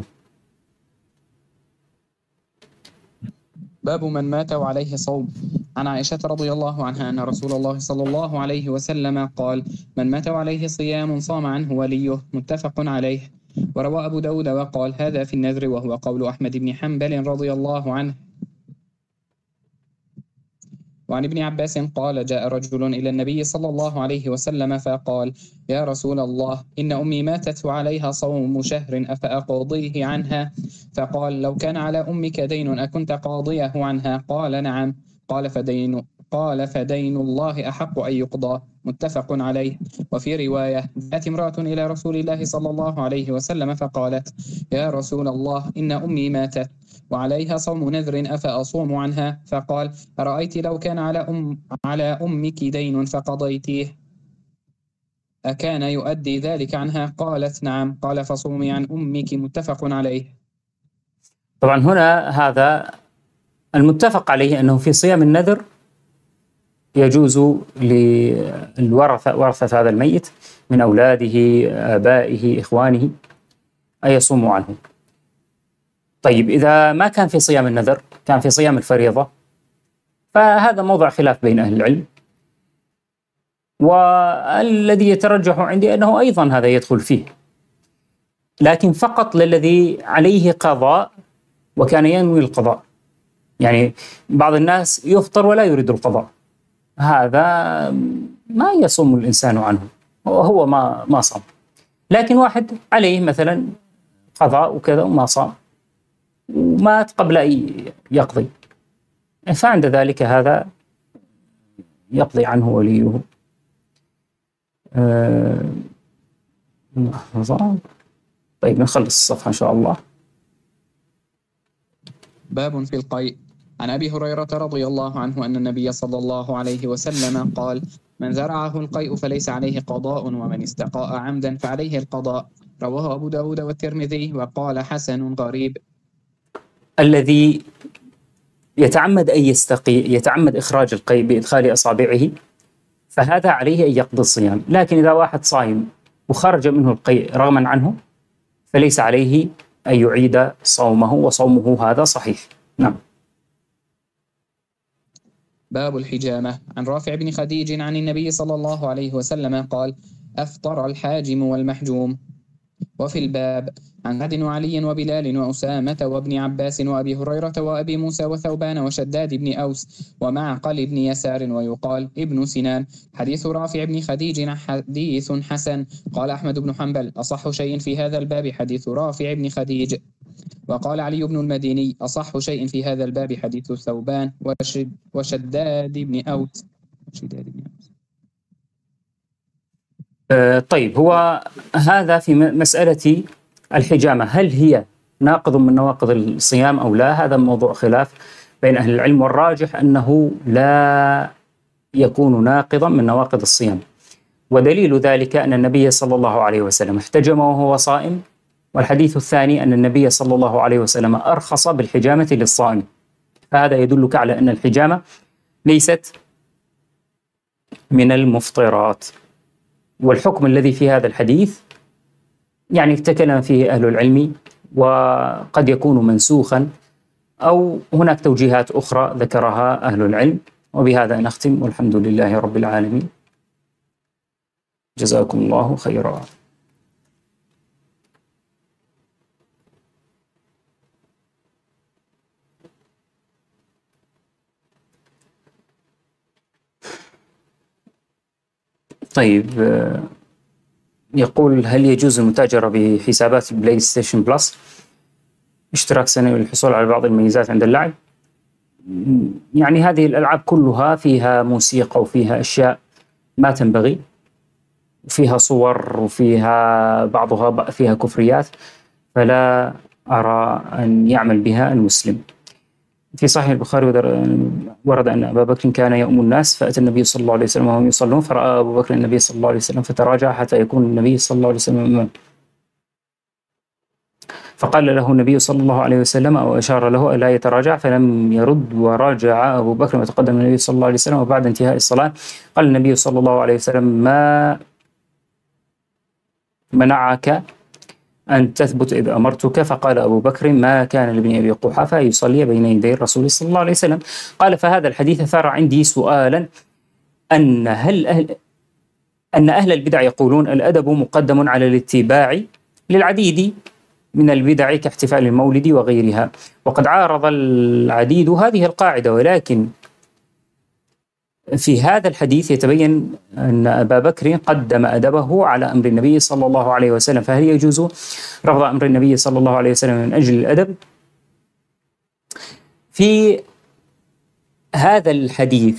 باب من مات وعليه صوم. عن عائشة رضي الله عنها أن رسول الله صلى الله عليه وسلم قال من مات وعليه صيام صام عنه وليه. متفق عليه. وروى أبو داود وقال هذا في النذر، وهو قول أحمد بن حنبل رضي الله عنه. وعن ابن عباس قال جاء رجل إلى النبي صلى الله عليه وسلم فقال يا رسول الله إن أمي ماتت وعليها صوم شهر أفأقضيه عنها؟ فقال لو كان على أمك دين أكنت قاضيه عنها؟ قال نعم. قال فدين قال فدين الله أحق أن يقضى. متفق عليه. وفي رواية جاءت امرأة إلى رسول الله صلى الله عليه وسلم فقالت يا رسول الله إن أمي ماتت وعليها صوم نذر أفأصوم عنها؟ فقال أرأيت لو كان على أم على أمك دين فقضيتيه أكان يؤدي ذلك عنها؟ قالت نعم. قال فصومي عن أمك. متفق عليه. طبعا هنا هذا المتفق عليه أنه في صيام النذر يجوز للورثة ورثة هذا الميت من أولاده آبائه إخوانه أن يصوموا عنه. طيب إذا ما كان في صيام النذر، كان في صيام الفريضة، فهذا موضع خلاف بين أهل العلم، والذي يترجح عندي أنه أيضا هذا يدخل فيه، لكن فقط للذي عليه قضاء وكان ينوي القضاء. يعني بعض الناس يفطر ولا يريد القضاء، هذا ما يصوم الإنسان عنه، وهو ما ما صام. لكن واحد عليه مثلا قضاء وكذا وما صام ومات قبل أن يقضي، فعند ذلك هذا يقضي عنه وليه. أه... طيب نخلص الصفحة إن شاء الله. باب في القيء. عن أبي هريرة رضي الله عنه أن النبي صلى الله عليه وسلم قال من ذرعه القيء فليس عليه قضاء ومن استقاء عمدا فعليه القضاء. رواه أبو داود والترمذي وقال حسن غريب. الذي يتعمد أن يستقي يتعمد إخراج القيء بإدخال أصابعه فهذا عليه أن يقضي الصيام، لكن إذا واحد صايم وخرج منه القيء رغما عنه فليس عليه أن يعيد صومه، وصومه هذا صحيح. نعم. باب الحجامة. عن رافع بن خديج عن النبي صلى الله عليه وسلم قال أفطر الحاجم والمحجوم. وفي الباب عن سعد وعلي وبلال وأسامة وابن عباس وأبي هريرة وأبي موسى وثوبان وشداد بن أوس ومعقل بن يسار ويقال ابن سنان. حديث رافع بن خديج حديث حسن. قال أحمد بن حنبل أصح شيء في هذا الباب حديث رافع بن خديج. وقال علي بن المديني أصح شيء في هذا الباب حديث ثوبان وشد وشداد بن أوس. شداد بن أوس. أه طيب، هو هذا في مسألة الحجامة، هل هي ناقض من نواقض الصيام أو لا؟ هذا موضوع خلاف بين أهل العلم، والراجح أنه لا يكون ناقضا من نواقض الصيام. ودليل ذلك أن النبي صلى الله عليه وسلم احتجم وهو صائم، والحديث الثاني أن النبي صلى الله عليه وسلم أرخص بالحجامة للصائم، فهذا يدلك على أن الحجامة ليست من المفطرات. والحكم الذي في هذا الحديث يعني تكلم فيه أهل العلم، وقد يكون منسوخا أو هناك توجيهات أخرى ذكرها أهل العلم. وبهذا نختم، والحمد لله رب العالمين. جزاكم الله خيرا. طيب، يقول هل يجوز المتاجرة بحسابات بلاي ستيشن بلس اشتراك سنوي للحصول على بعض الميزات عند اللعب؟ يعني هذه الألعاب كلها فيها موسيقى وفيها أشياء ما تنبغي، وفيها صور وفيها بعضها فيها كفريات، فلا أرى أن يعمل بها المسلم. في صحيح البخاري ورد أن أبا بكر كان يؤم الناس فأتى النبي صلى الله عليه وسلم وهم يصلون، فرأى أبو بكر النبي صلى الله عليه وسلم فتراجع حتى يكون النبي صلى الله عليه وسلم إمام، فقال له النبي صلى الله عليه وسلم أو أشار له ألا يتراجع، فلم يرد، وراجع أبو بكر وتقدم النبي صلى الله عليه وسلم. وبعد انتهاء الصلاة قال النبي صلى الله عليه وسلم ما منعك أن تثبت إذ أمرتك؟ فقال أبو بكر ما كان لابن أبي قحافة يصلي بين يدي الرسول صلى الله عليه وسلم. قال فهذا الحديث أثار عندي سؤالا، أن هل أهل أن أهل البدع يقولون الأدب مقدم على الاتباع للعديد من البدع كاحتفال المولد وغيرها، وقد عارض العديد هذه القاعدة، ولكن في هذا الحديث يتبين أن أبا بكر قدم أدبه على أمر النبي صلى الله عليه وسلم، فهل يجوز رفض أمر النبي صلى الله عليه وسلم من أجل الأدب؟ في هذا الحديث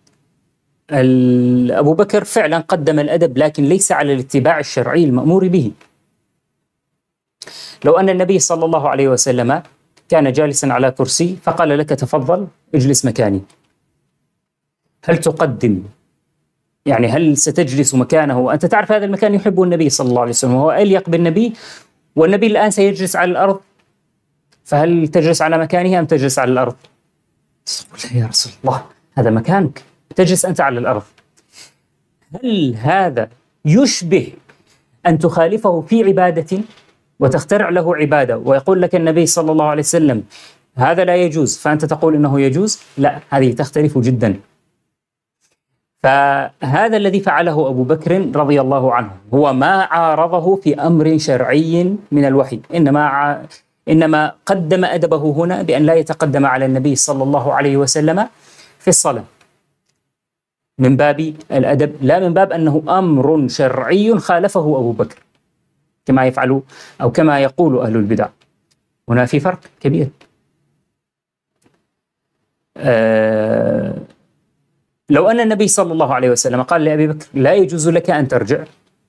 أبو بكر فعلا قدم الأدب، لكن ليس على الاتباع الشرعي المأمور به. لو أن النبي صلى الله عليه وسلم كان جالسا على كرسي فقال لك تفضل اجلس مكاني، هل تقدم؟ يعني هل ستجلس مكانه وأنت تعرف هذا المكان يحبه النبي صلى الله عليه وسلم وهو أليق بالنبي، والنبي الآن سيجلس على الأرض، فهل تجلس على مكانه أم تجلس على الأرض؟ لا يا رسول الله، هذا مكانك، تجلس أنت على الأرض. هل هذا يشبه أن تخالفه في عبادة وتخترع له عبادة ويقول لك النبي صلى الله عليه وسلم هذا لا يجوز فأنت تقول إنه يجوز؟ لا، هذه تختلف جدا. فهذا الذي فعله أبو بكر رضي الله عنه هو ما عارضه في أمر شرعي من الوحي، إنما ع... إنما قدم أدبه هنا بأن لا يتقدم على النبي صلى الله عليه وسلم في الصلاة من باب الأدب، لا من باب أنه أمر شرعي خالفه أبو بكر كما يفعل أو كما يقول أهل البدع. هنا في فرق كبير. أه لو أن النبي صلى الله عليه وسلم قال لأبي بكر لا يجوز لك أن ترجع،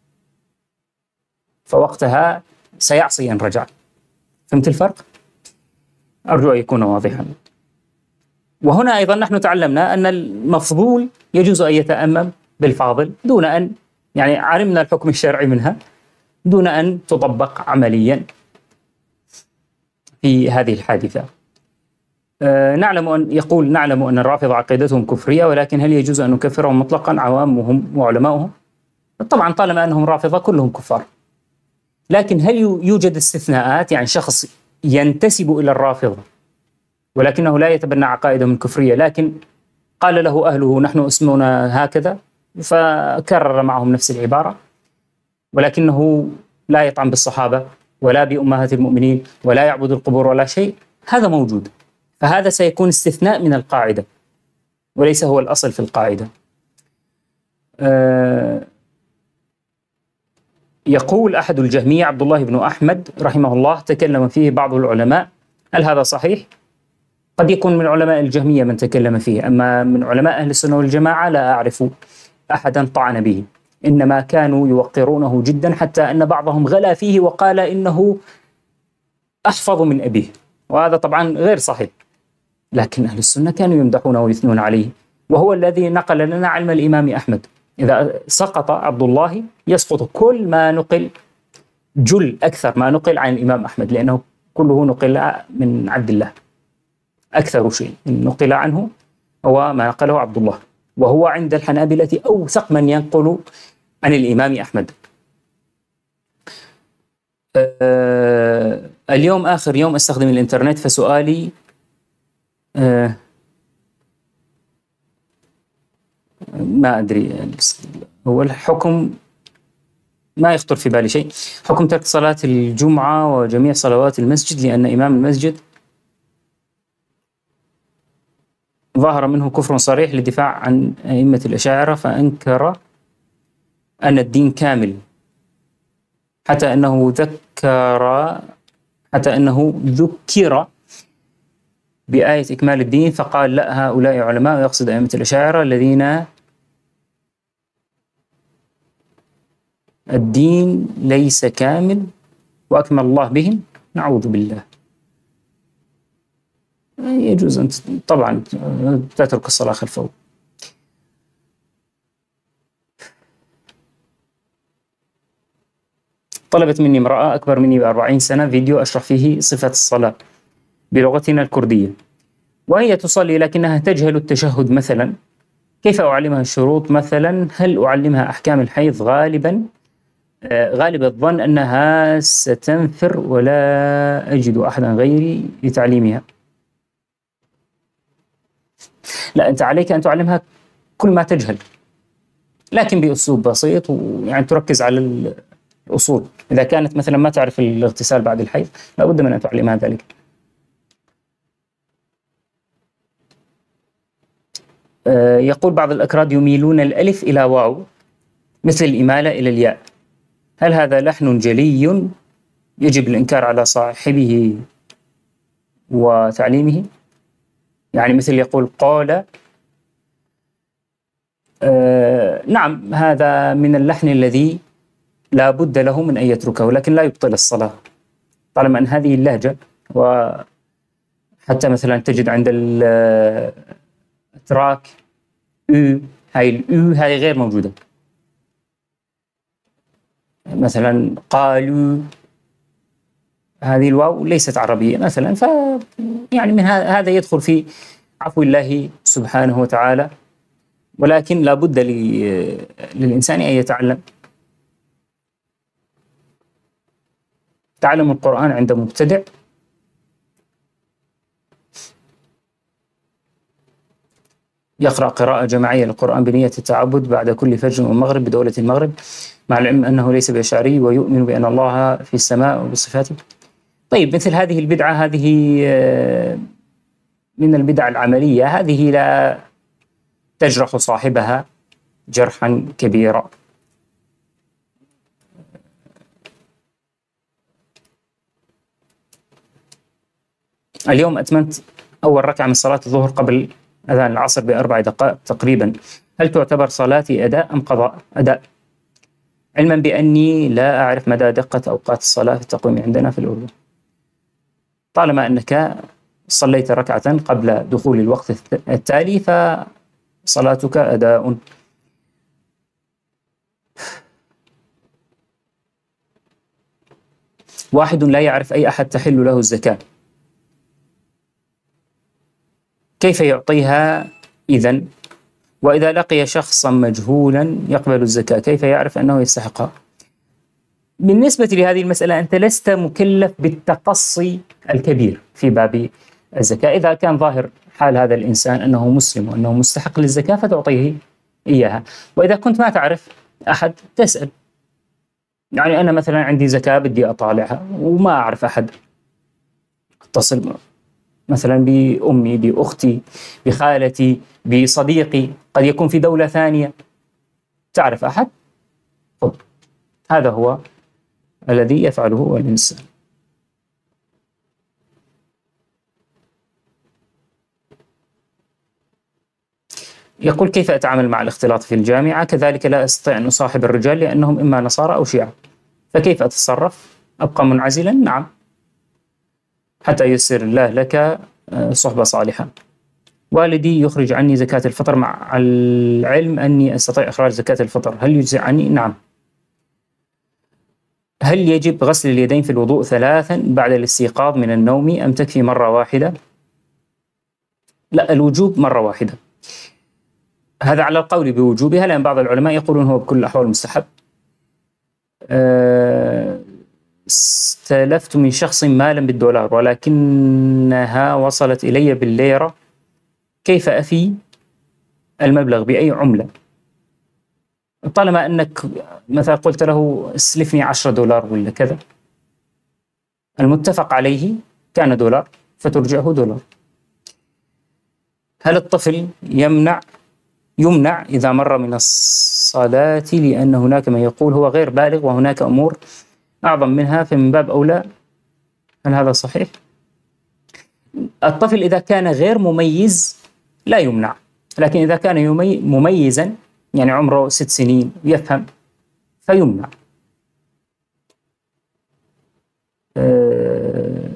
فوقتها سيعصي إن رجع. فهمت الفرق؟ أرجو أن يكون واضحا. وهنا أيضا نحن تعلمنا أن المفضول يجوز أن يتأمم بالفاضل دون أن، يعني علمنا الحكم الشرعي منها دون أن تطبق عمليا في هذه الحادثة. أه نعلم أن يقول نعلم أن الرافضة عقيدتهم كفرية، ولكن هل يجوز أن نكفرهم مطلقا عوامهم وعلماؤهم؟ طبعا طالما أنهم رافضة كلهم كفار، لكن هل يوجد استثناءات؟ يعني شخص ينتسب إلى الرافضة ولكنه لا يتبنى عقائدهم الكفرية، لكن قال له أهله نحن اسمنا هكذا فكرر معهم نفس العبارة، ولكنه لا يطعن بالصحابة ولا بأمهات المؤمنين ولا يعبد القبور ولا شيء، هذا موجود. فهذا سيكون استثناء من القاعدة وليس هو الأصل في القاعدة. أه يقول أحد الجهمية عبد الله بن أحمد رحمه الله تكلم فيه بعض العلماء، هل هذا صحيح؟ قد يكون من علماء الجهمية من تكلم فيه، أما من علماء أهل السنة والجماعة لا أعرف أحدا طعن به، إنما كانوا يوقرونه جدا حتى أن بعضهم غلا فيه وقال إنه أحفظ من أبيه، وهذا طبعا غير صحيح. لكن أهل السنة كانوا يمدحونه ويثنون عليه، وهو الذي نقل لنا علم الإمام أحمد. إذا سقط عبد الله يسقط كل ما نقل، جل أكثر ما نقل عن الإمام أحمد، لأنه كله نقل من عبد الله، أكثر شيء نقل عنه هو ما نقله عبد الله، وهو عند الحنابلة أوثق من ينقل عن الإمام أحمد. أه اليوم آخر يوم أستخدم الإنترنت، فسؤالي أه ما أدري، هو الحكم ما يخطر في بالي شيء، حكم ترك صلاة الجمعة وجميع صلوات المسجد لأن إمام المسجد ظهر منه كفر صريح للدفاع عن أئمة الأشاعرة، فأنكر أن الدين كامل حتى أنه ذكر حتى أنه ذكر بآية إكمال الدين، فقال لا هؤلاء علماء، يقصد أئمة الأشاعرة الذين الدين ليس كامل وأكمل الله بهم، نعوذ بالله. يجوز أن طبعا تترك الصلاة خلفه. طلبت مني امرأة أكبر مني بأربعين سنة فيديو أشرح فيه صفة الصلاة بلغتنا الكردية، وهي تصلي لكنها تجهل التشهد مثلا، كيف أعلمها الشروط مثلا؟ هل أعلمها أحكام الحيض؟ غالبا آه غالب الظن أنها ستنفر ولا أجد أحدا غيري لتعليمها. لا، أنت عليك أن تعلمها كل ما تجهل، لكن بأسلوب بسيط، ويعني تركز على الأصول. إذا كانت مثلا ما تعرف الاغتسال بعد الحيض لا بد من أن تعلمها ذلك. آه يقول بعض الأكراد يميلون الألف إلى واو مثل الإمالة إلى الياء، هل هذا لحن جلي يجب الإنكار على صاحبه وتعليمه؟ يعني مثل يقول قال. آه نعم، هذا من اللحن الذي لا بد له من أن يتركه، لكن لا يبطل الصلاة طالما أن هذه اللهجة. وحتى مثلا تجد عند الأتراك أو، هاي الأو هاي غير موجودة. مثلا قالوا، هذه الواو ليست عربية مثلا، ف يعني من هذا يدخل في عفو الله سبحانه وتعالى، ولكن لا بد للإنسان أن يتعلم. تعلم القرآن عند مبتدع يقرأ قراءة جماعية للقرآن بنية التعبد بعد كل فجر ومغرب بدولة المغرب، مع العلم أنه ليس بأشعري ويؤمن بأن الله في السماء وبصفاته. طيب، مثل هذه البدعة، هذه من البدع العملية، هذه لا تجرح صاحبها جرحا كبيرا. اليوم أتممت أول ركعة من صلاة الظهر قبل أذان العصر بأربع دقائق تقريبا، هل تعتبر صلاتي أداء أم قضاء؟ أداء، علما بأني لا أعرف مدى دقة أوقات الصلاة في التقويم عندنا في الأردن. طالما أنك صليت ركعة قبل دخول الوقت التالي فصلاتك أداء. واحد لا يعرف أي أحد تحل له الزكاة، كيف يعطيها إذن؟ وإذا لقي شخصا مجهولا يقبل الزكاة كيف يعرف أنه يستحقها؟ بالنسبة لهذه المسألة أنت لست مكلف بالتقصي الكبير في باب الزكاة. إذا كان ظاهر حال هذا الإنسان أنه مسلم وأنه مستحق للزكاة فتعطيه إياها، وإذا كنت ما تعرف أحد تسأل. يعني أنا مثلا عندي زكاة بدي أطالعها وما أعرف أحد، اتصل مثلا بأمي، بأختي، بخالتي، بصديقي، قد يكون في دولة ثانية. تعرف أحد؟ خذ. هذا هو الذي يفعله الإنسان. يقول كيف أتعامل مع الاختلاط في الجامعة؟ كذلك لا أستطيع أن أصاحب الرجال لأنهم إما نصارى أو شيعة، فكيف أتصرف؟ أبقى منعزلا؟ نعم، حتى ييسر الله لك صحبة صالحة. والدي يخرج عني زكاة الفطر مع العلم أني أستطيع إخراج زكاة الفطر، هل يجزي عني؟ نعم. هل يجب غسل اليدين في الوضوء ثلاثا بعد الاستيقاظ من النوم أم تكفي مرة واحدة؟ لا، الوجوب مرة واحدة. هذا على القول بوجوبها، لأن بعض العلماء يقولون هو بكل الأحوال مستحب. أه استلفت من شخص مالا بالدولار ولكنها وصلت إلي بالليرة، كيف أفي المبلغ بأي عملة؟ طالما أنك مثلا قلت له اسلفني عشرة دولار ولا كذا، المتفق عليه كان دولار فترجعه دولار. هل الطفل يمنع يمنع إذا مر من الصلاة لأن هناك من يقول هو غير بالغ وهناك أمور أعظم منها فمن باب أولى؟ هل هذا صحيح؟ الطفل إذا كان غير مميز لا يمنع، لكن إذا كان مميزا يعني عمره ست سنين يفهم فيمنع. أه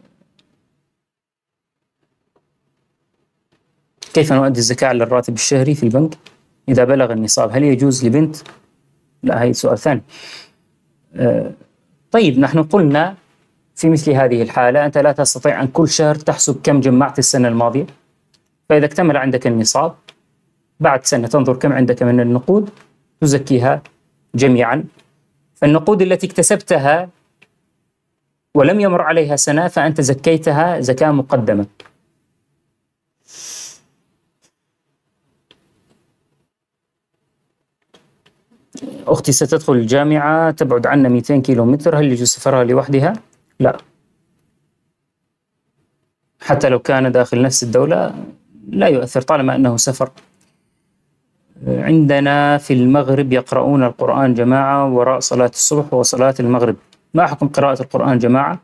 كيف نؤدي الزكاة على الراتب الشهري في البنك إذا بلغ النصاب؟ هل يجوز لبنت؟ لا، هي سؤال ثاني. أه طيب، نحن قلنا في مثل هذه الحالة أنت لا تستطيع أن كل شهر تحسب كم جمعت السنة الماضية، فإذا اكتمل عندك النصاب بعد سنة تنظر كم عندك من النقود تزكيها جميعا. فالنقود التي اكتسبتها ولم يمر عليها سنة فأنت زكيتها زكاة مقدمة. أختي ستدخل الجامعة تبعد عنا مئتين كيلو متر، هل يجوز سفرها لوحدها؟ لا، حتى لو كان داخل نفس الدولة لا يؤثر طالما أنه سفر عندنا في المغرب يقرؤون القرآن جماعة وراء صلاة الصبح وصلاة المغرب، ما حكم قراءة القرآن جماعة؟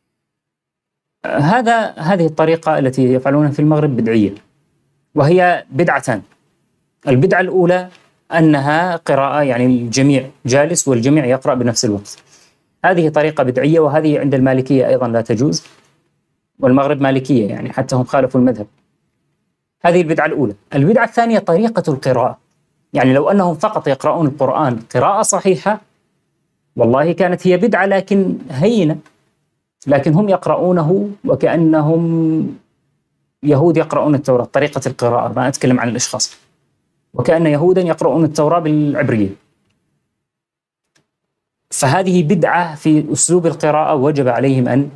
هذا هذه الطريقة التي يفعلونها في المغرب بدعية، وهي بدعتان. البدعة الأولى أنها قراءة يعني الجميع جالس والجميع يقرأ بنفس الوقت، هذه طريقة بدعية، وهذه عند المالكية أيضا لا تجوز، والمغرب مالكية يعني حتى هم خالفوا المذهب. هذه البدعة الأولى. البدعة الثانية طريقة القراءة، يعني لو أنهم فقط يقرؤون القرآن قراءة صحيحة والله كانت هي بدعة لكن هينة، لكن هم يقرؤونه وكأنهم يهود يقرؤون التوراة، طريقة القراءة، ما أتكلم عن الأشخاص، وكأن يهودا يقرؤون التوراة بالعبرية. فهذه بدعة في أسلوب القراءة، وجب عليهم أن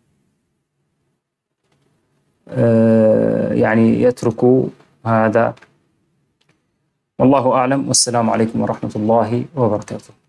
يعني يتركوا هذا. والله أعلم، والسلام عليكم ورحمة الله وبركاته.